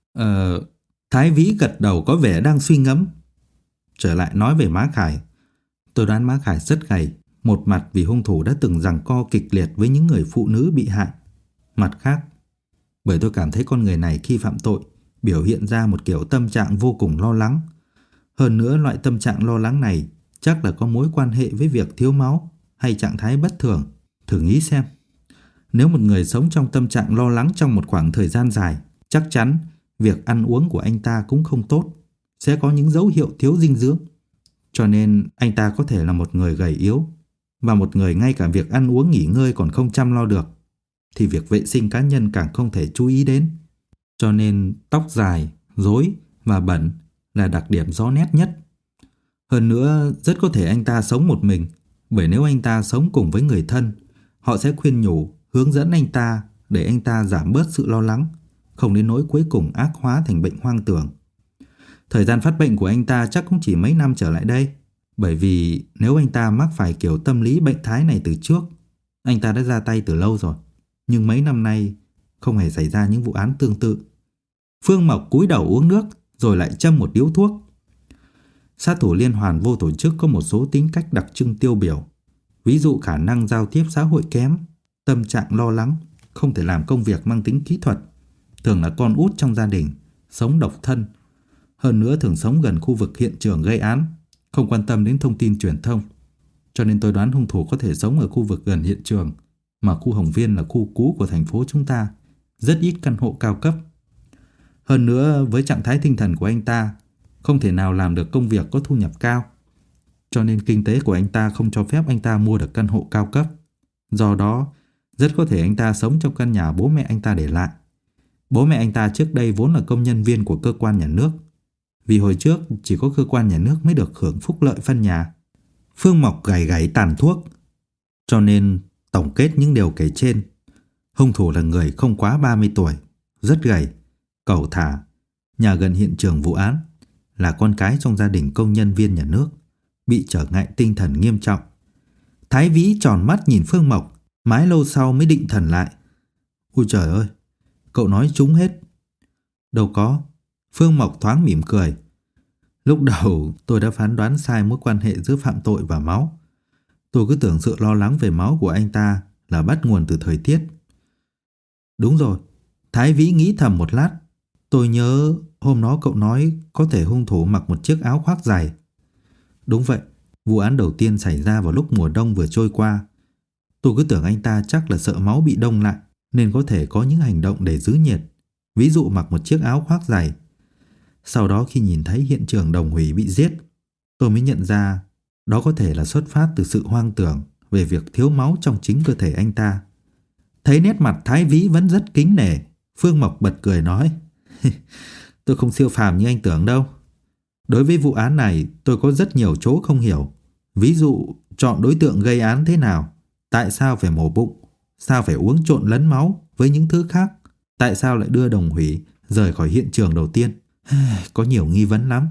Thái Vĩ gật đầu có vẻ đang suy ngẫm. Trở lại nói về Mác Khải. Tôi đoán Mác Khải rất gầy. Một mặt vì hung thủ đã từng giằng co kịch liệt với những người phụ nữ bị hại. Mặt khác, bởi tôi cảm thấy con người này khi phạm tội biểu hiện ra một kiểu tâm trạng vô cùng lo lắng. Hơn nữa loại tâm trạng lo lắng này chắc là có mối quan hệ với việc thiếu máu hay trạng thái bất thường. Thử nghĩ xem, nếu một người sống trong tâm trạng lo lắng trong một khoảng thời gian dài, chắc chắn việc ăn uống của anh ta cũng không tốt, sẽ có những dấu hiệu thiếu dinh dưỡng. Cho nên anh ta có thể là một người gầy yếu, và một người ngay cả việc ăn uống nghỉ ngơi còn không chăm lo được, thì việc vệ sinh cá nhân càng không thể chú ý đến. Cho nên tóc dài, rối và bẩn là đặc điểm rõ nét nhất. Hơn nữa, rất có thể anh ta sống một mình, bởi nếu anh ta sống cùng với người thân, họ sẽ khuyên nhủ, hướng dẫn anh ta để anh ta giảm bớt sự lo lắng, không đến nỗi cuối cùng ác hóa thành bệnh hoang tưởng. Thời gian phát bệnh của anh ta chắc cũng chỉ mấy năm trở lại đây, bởi vì nếu anh ta mắc phải kiểu tâm lý bệnh thái này từ trước, anh ta đã ra tay từ lâu rồi. Nhưng mấy năm nay không hề xảy ra những vụ án tương tự. Phương Mộc cúi đầu uống nước rồi lại châm một điếu thuốc. Sát thủ liên hoàn vô tổ chức có một số tính cách đặc trưng tiêu biểu. Ví dụ khả năng giao tiếp xã hội kém, tâm trạng lo lắng, không thể làm công việc mang tính kỹ thuật, thường là con út trong gia đình, sống độc thân. Hơn nữa thường sống gần khu vực hiện trường gây án, không quan tâm đến thông tin truyền thông. Cho nên tôi đoán hung thủ có thể sống ở khu vực gần hiện trường, mà khu Hồng Viên là khu cũ của thành phố chúng ta, rất ít căn hộ cao cấp. Hơn nữa với trạng thái tinh thần của anh ta, không thể nào làm được công việc có thu nhập cao. Cho nên kinh tế của anh ta không cho phép anh ta mua được căn hộ cao cấp. Do đó, rất có thể anh ta sống trong căn nhà bố mẹ anh ta để lại. Bố mẹ anh ta trước đây vốn là công nhân viên của cơ quan nhà nước. Vì hồi trước chỉ có cơ quan nhà nước mới được hưởng phúc lợi phân nhà. Phương Mộc gảy gảy tàn thuốc. Cho nên tổng kết những điều kể trên, hung thủ là người không quá 30 tuổi, rất gầy, cẩu thả, nhà gần hiện trường vụ án, là con cái trong gia đình công nhân viên nhà nước, bị trở ngại tinh thần nghiêm trọng. Thái Vĩ tròn mắt nhìn Phương Mộc, mãi lâu sau mới định thần lại. Ôi trời ơi, cậu nói trúng hết. Đâu có, Phương Mộc thoáng mỉm cười. Lúc đầu tôi đã phán đoán sai mối quan hệ giữa phạm tội và máu. Tôi cứ tưởng sự lo lắng về máu của anh ta là bắt nguồn từ thời tiết. Đúng rồi, Thái Vĩ nghĩ thầm một lát. Tôi nhớ hôm đó cậu nói có thể hung thủ mặc một chiếc áo khoác dày. Đúng vậy, vụ án đầu tiên xảy ra vào lúc mùa đông vừa trôi qua. Tôi cứ tưởng anh ta chắc là sợ máu bị đông lại, nên có thể có những hành động để giữ nhiệt, ví dụ mặc một chiếc áo khoác dày. Sau đó khi nhìn thấy hiện trường Đồng Hủy bị giết, tôi mới nhận ra đó có thể là xuất phát từ sự hoang tưởng về việc thiếu máu trong chính cơ thể anh ta. Thấy nét mặt Thái Vĩ vẫn rất kính nể, Phương Mộc bật cười nói: Tôi không siêu phàm như anh tưởng đâu. Đối với vụ án này tôi có rất nhiều chỗ không hiểu. Ví dụ chọn đối tượng gây án thế nào, tại sao phải mổ bụng, sao phải uống trộn lẫn máu với những thứ khác, tại sao lại đưa Đồng Hủy rời khỏi hiện trường đầu tiên. Có nhiều nghi vấn lắm.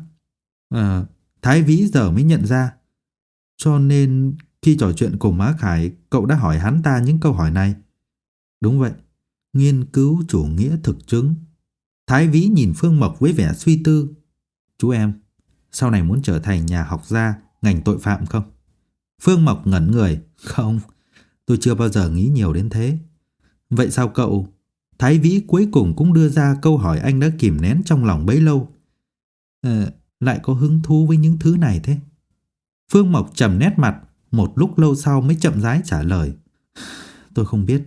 Thái Vĩ giờ mới nhận ra. Cho nên khi trò chuyện cùng Mã Khải, cậu đã hỏi hắn ta những câu hỏi này. Đúng vậy, nghiên cứu chủ nghĩa thực chứng. Thái Vĩ nhìn Phương Mộc với vẻ suy tư. Chú em, sau này muốn trở thành nhà học gia ngành tội phạm không? Phương Mộc ngẩn người. Không, tôi chưa bao giờ nghĩ nhiều đến thế. Vậy sao cậu? Thái Vĩ cuối cùng cũng đưa ra câu hỏi anh đã kìm nén trong lòng bấy lâu. Lại có hứng thú với những thứ này thế? Phương Mộc trầm nét mặt, một lúc lâu sau mới chậm rãi trả lời. Tôi không biết.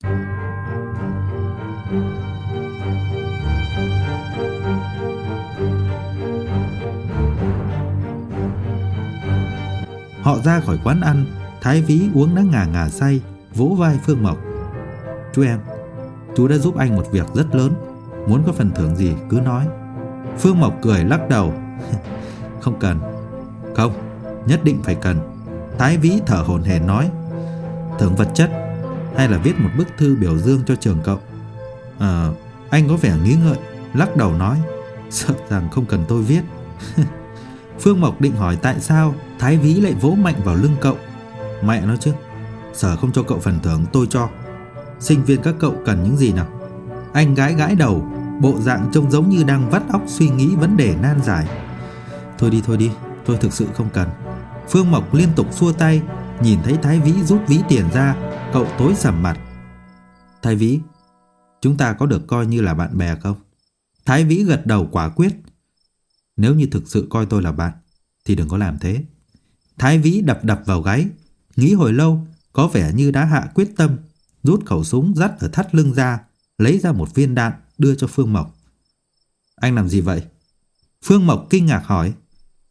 Họ ra khỏi quán ăn, Thái Vĩ uống đã ngà ngà say, vỗ vai Phương Mộc. Chú em, chú đã giúp anh một việc rất lớn, muốn có phần thưởng gì cứ nói. Phương Mộc cười lắc đầu. Không cần. Không, nhất định phải cần. Thái Vĩ thở hổn hển nói. Thưởng vật chất hay là viết một bức thư biểu dương cho trường cậu? Anh có vẻ nghĩ ngợi, lắc đầu nói. Sợ rằng không cần tôi viết. Phương Mộc định hỏi tại sao Thái Vĩ lại vỗ mạnh vào lưng cậu. Mẹ nó chứ, Sở không cho cậu phần thưởng tôi cho. Sinh viên các cậu cần những gì nào? Anh gãi gãi đầu, bộ dạng trông giống như đang vắt óc suy nghĩ vấn đề nan giải. Thôi đi, tôi thực sự không cần. Phương Mộc liên tục xua tay. Nhìn thấy Thái Vĩ rút ví tiền ra, cậu tối sầm mặt. Thái Vĩ, chúng ta có được coi như là bạn bè không? Thái Vĩ gật đầu quả quyết. Nếu như thực sự coi tôi là bạn thì đừng có làm thế. Thái Vĩ đập vào gáy, nghĩ hồi lâu, có vẻ như đã hạ quyết tâm, rút khẩu súng dắt ở thắt lưng ra, lấy ra một viên đạn đưa cho Phương Mộc. Anh làm gì vậy? Phương Mộc kinh ngạc hỏi.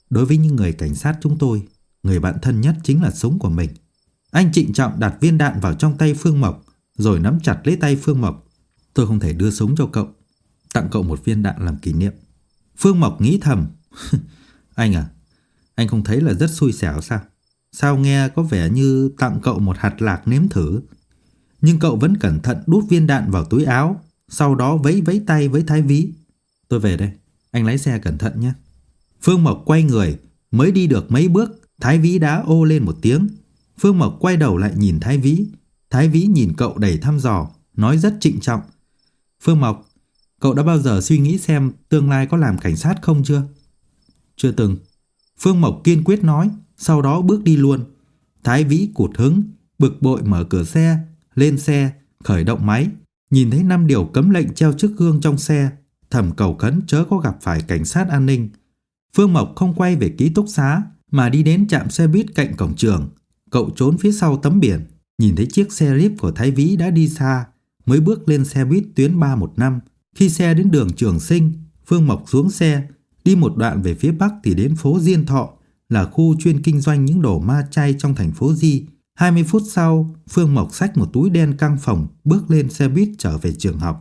Đối với những người cảnh sát chúng tôi, người bạn thân nhất chính là súng của mình. Anh trịnh trọng đặt viên đạn vào trong tay Phương Mộc, rồi nắm chặt lấy tay Phương Mộc. Tôi không thể đưa súng cho cậu, tặng cậu một viên đạn làm kỷ niệm. Phương Mộc nghĩ thầm, anh à, anh không thấy là rất xui xẻo sao? Sao nghe có vẻ như tặng cậu một hạt lạc nếm thử. Nhưng cậu vẫn cẩn thận đút viên đạn vào túi áo, sau đó vẫy vẫy tay với Thái Vĩ. Tôi về đây, anh lái xe cẩn thận nhé. Phương Mộc quay người, mới đi được mấy bước, Thái Vĩ đã ô lên một tiếng. Phương Mộc quay đầu lại nhìn Thái Vĩ. Thái Vĩ nhìn cậu đầy thăm dò, nói rất trịnh trọng. Phương Mộc, cậu đã bao giờ suy nghĩ xem tương lai có làm cảnh sát không chưa? Chưa từng. Phương Mộc kiên quyết nói, sau đó bước đi luôn. Thái Vĩ cụt hứng, bực bội mở cửa xe, lên xe, khởi động máy. Nhìn thấy 5 điều cấm lệnh treo trước gương trong xe, thầm cầu khấn chớ có gặp phải cảnh sát an ninh. Phương Mộc không quay về ký túc xá, mà đi đến trạm xe buýt cạnh cổng trường. Cậu trốn phía sau tấm biển, nhìn thấy chiếc xe Jeep của Thái Vĩ đã đi xa, mới bước lên xe buýt tuyến 315. Khi xe đến đường Trường Sinh, Phương Mộc xuống xe, đi một đoạn về phía bắc thì đến phố Diên Thọ, là khu chuyên kinh doanh những đồ ma chay trong thành phố Di. 20 phút sau, Phương Mộc xách một túi đen căng phồng, bước lên xe buýt trở về trường học.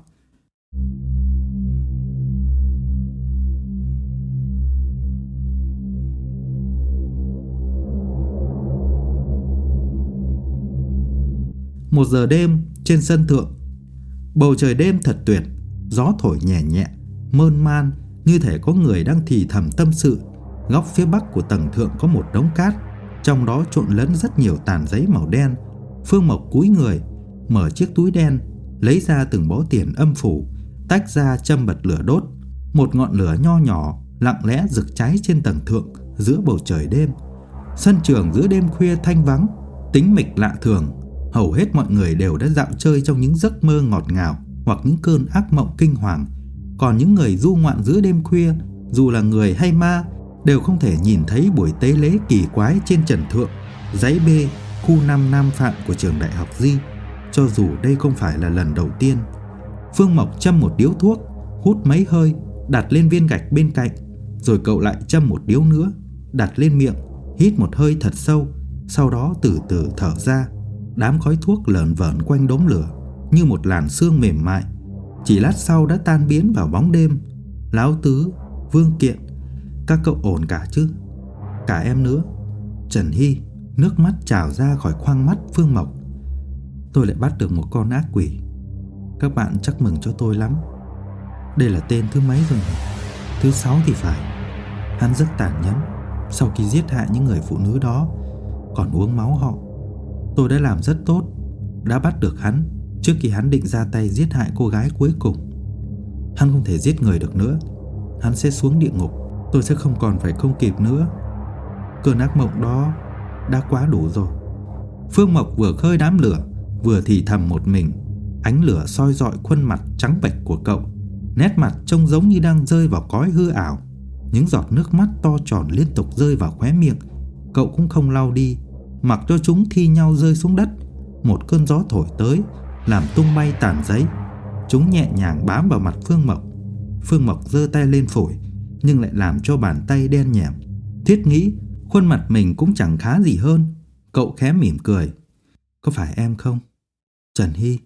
Một giờ đêm trên sân thượng. Bầu trời đêm thật tuyệt, gió thổi nhẹ nhẹ, mơn man, như thể có người đang thì thầm tâm sự. Góc phía bắc của tầng thượng có một đống cát, trong đó trộn lẫn rất nhiều tàn giấy màu đen. Phương Mộc cúi người, mở chiếc túi đen, lấy ra từng bó tiền âm phủ, tách ra châm bật lửa đốt. Một ngọn lửa nho nhỏ lặng lẽ rực cháy trên tầng thượng giữa bầu trời đêm. Sân trường giữa đêm khuya thanh vắng, tĩnh mịch lạ thường. Hầu hết mọi người đều đã dạo chơi trong những giấc mơ ngọt ngào hoặc những cơn ác mộng kinh hoàng. Còn những người du ngoạn giữa đêm khuya, dù là người hay ma, đều không thể nhìn thấy buổi tế lễ kỳ quái trên trần thượng, dãy B, khu 5 Nam Phạm của trường đại học Di, cho dù đây không phải là lần đầu tiên. Phương Mộc châm một điếu thuốc, hút mấy hơi, đặt lên viên gạch bên cạnh, rồi cậu lại châm một điếu nữa, đặt lên miệng, hít một hơi thật sâu, sau đó từ từ thở ra. Đám khói thuốc lởn vởn quanh đống lửa như một làn sương mềm mại, chỉ lát sau đã tan biến vào bóng đêm. Lão Tứ, Vương Kiện, các cậu ổn cả chứ? Cả em nữa. Trần Hy, nước mắt trào ra khỏi khoang mắt Phương Mộc. Tôi lại bắt được một con ác quỷ. Các bạn chắc mừng cho tôi lắm. Đây là tên thứ mấy rồi nhỉ? Thứ 6 thì phải. Hắn rất tàn nhẫn. Sau khi giết hại những người phụ nữ đó, còn uống máu họ. Tôi đã làm rất tốt, đã bắt được hắn trước khi hắn định ra tay giết hại cô gái cuối cùng. Hắn không thể giết người được nữa. Hắn sẽ xuống địa ngục. Tôi sẽ không còn phải không kịp nữa. Cơn ác mộng đó đã quá đủ rồi. Phương Mộc vừa khơi đám lửa, vừa thì thầm một mình. Ánh lửa soi rọi khuôn mặt trắng bệch của cậu. Nét mặt trông giống như đang rơi vào cõi hư ảo. Những giọt nước mắt to tròn liên tục rơi vào khóe miệng. Cậu cũng không lau đi, mặc cho chúng thi nhau rơi xuống đất. Một cơn gió thổi tới, làm tung bay tàn giấy. Chúng nhẹ nhàng bám vào mặt Phương Mộc. Phương Mộc giơ tay lên phủi, nhưng lại làm cho bàn tay đen nhẻm. Thiết nghĩ khuôn mặt mình cũng chẳng khá gì hơn. Cậu khẽ mỉm cười. Có phải em không, Trần Hy?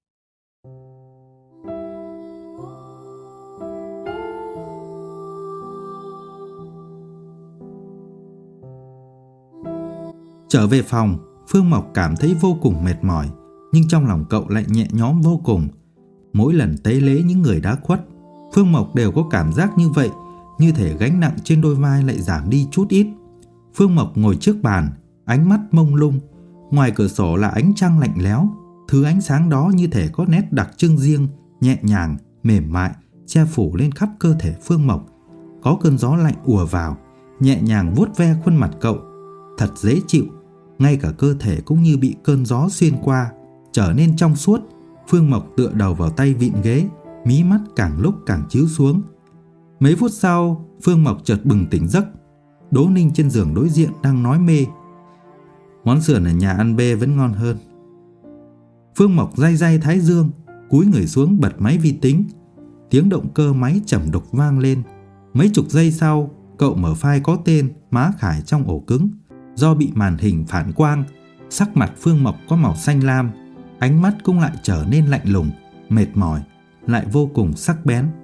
Trở về phòng, Phương Mộc cảm thấy vô cùng mệt mỏi, nhưng trong lòng cậu lại nhẹ nhõm vô cùng. Mỗi lần tế lễ những người đã khuất, Phương Mộc đều có cảm giác như vậy, như thể gánh nặng trên đôi vai lại giảm đi chút ít. Phương Mộc ngồi trước bàn, ánh mắt mông lung. Ngoài cửa sổ là ánh trăng lạnh lẽo. Thứ ánh sáng đó như thể có nét đặc trưng riêng, nhẹ nhàng, mềm mại, che phủ lên khắp cơ thể Phương Mộc. Có cơn gió lạnh ùa vào, nhẹ nhàng vuốt ve khuôn mặt cậu. Thật dễ chịu. Ngay cả cơ thể cũng như bị cơn gió xuyên qua, trở nên trong suốt. Phương Mộc tựa đầu vào tay vịn ghế, mí mắt càng lúc càng chíu xuống. Mấy phút sau, Phương Mộc chợt bừng tỉnh giấc. Đỗ Ninh trên giường đối diện đang nói mê. Món sườn ở nhà ăn B vẫn ngon hơn. Phương Mộc day day thái dương, cúi người xuống bật máy vi tính. Tiếng động cơ máy trầm đục vang lên. Mấy chục giây sau, cậu mở file có tên Má Khải trong ổ cứng. Do bị màn hình phản quang, sắc mặt Phương Mộc có màu xanh lam, ánh mắt cũng lại trở nên lạnh lùng, mệt mỏi, lại vô cùng sắc bén.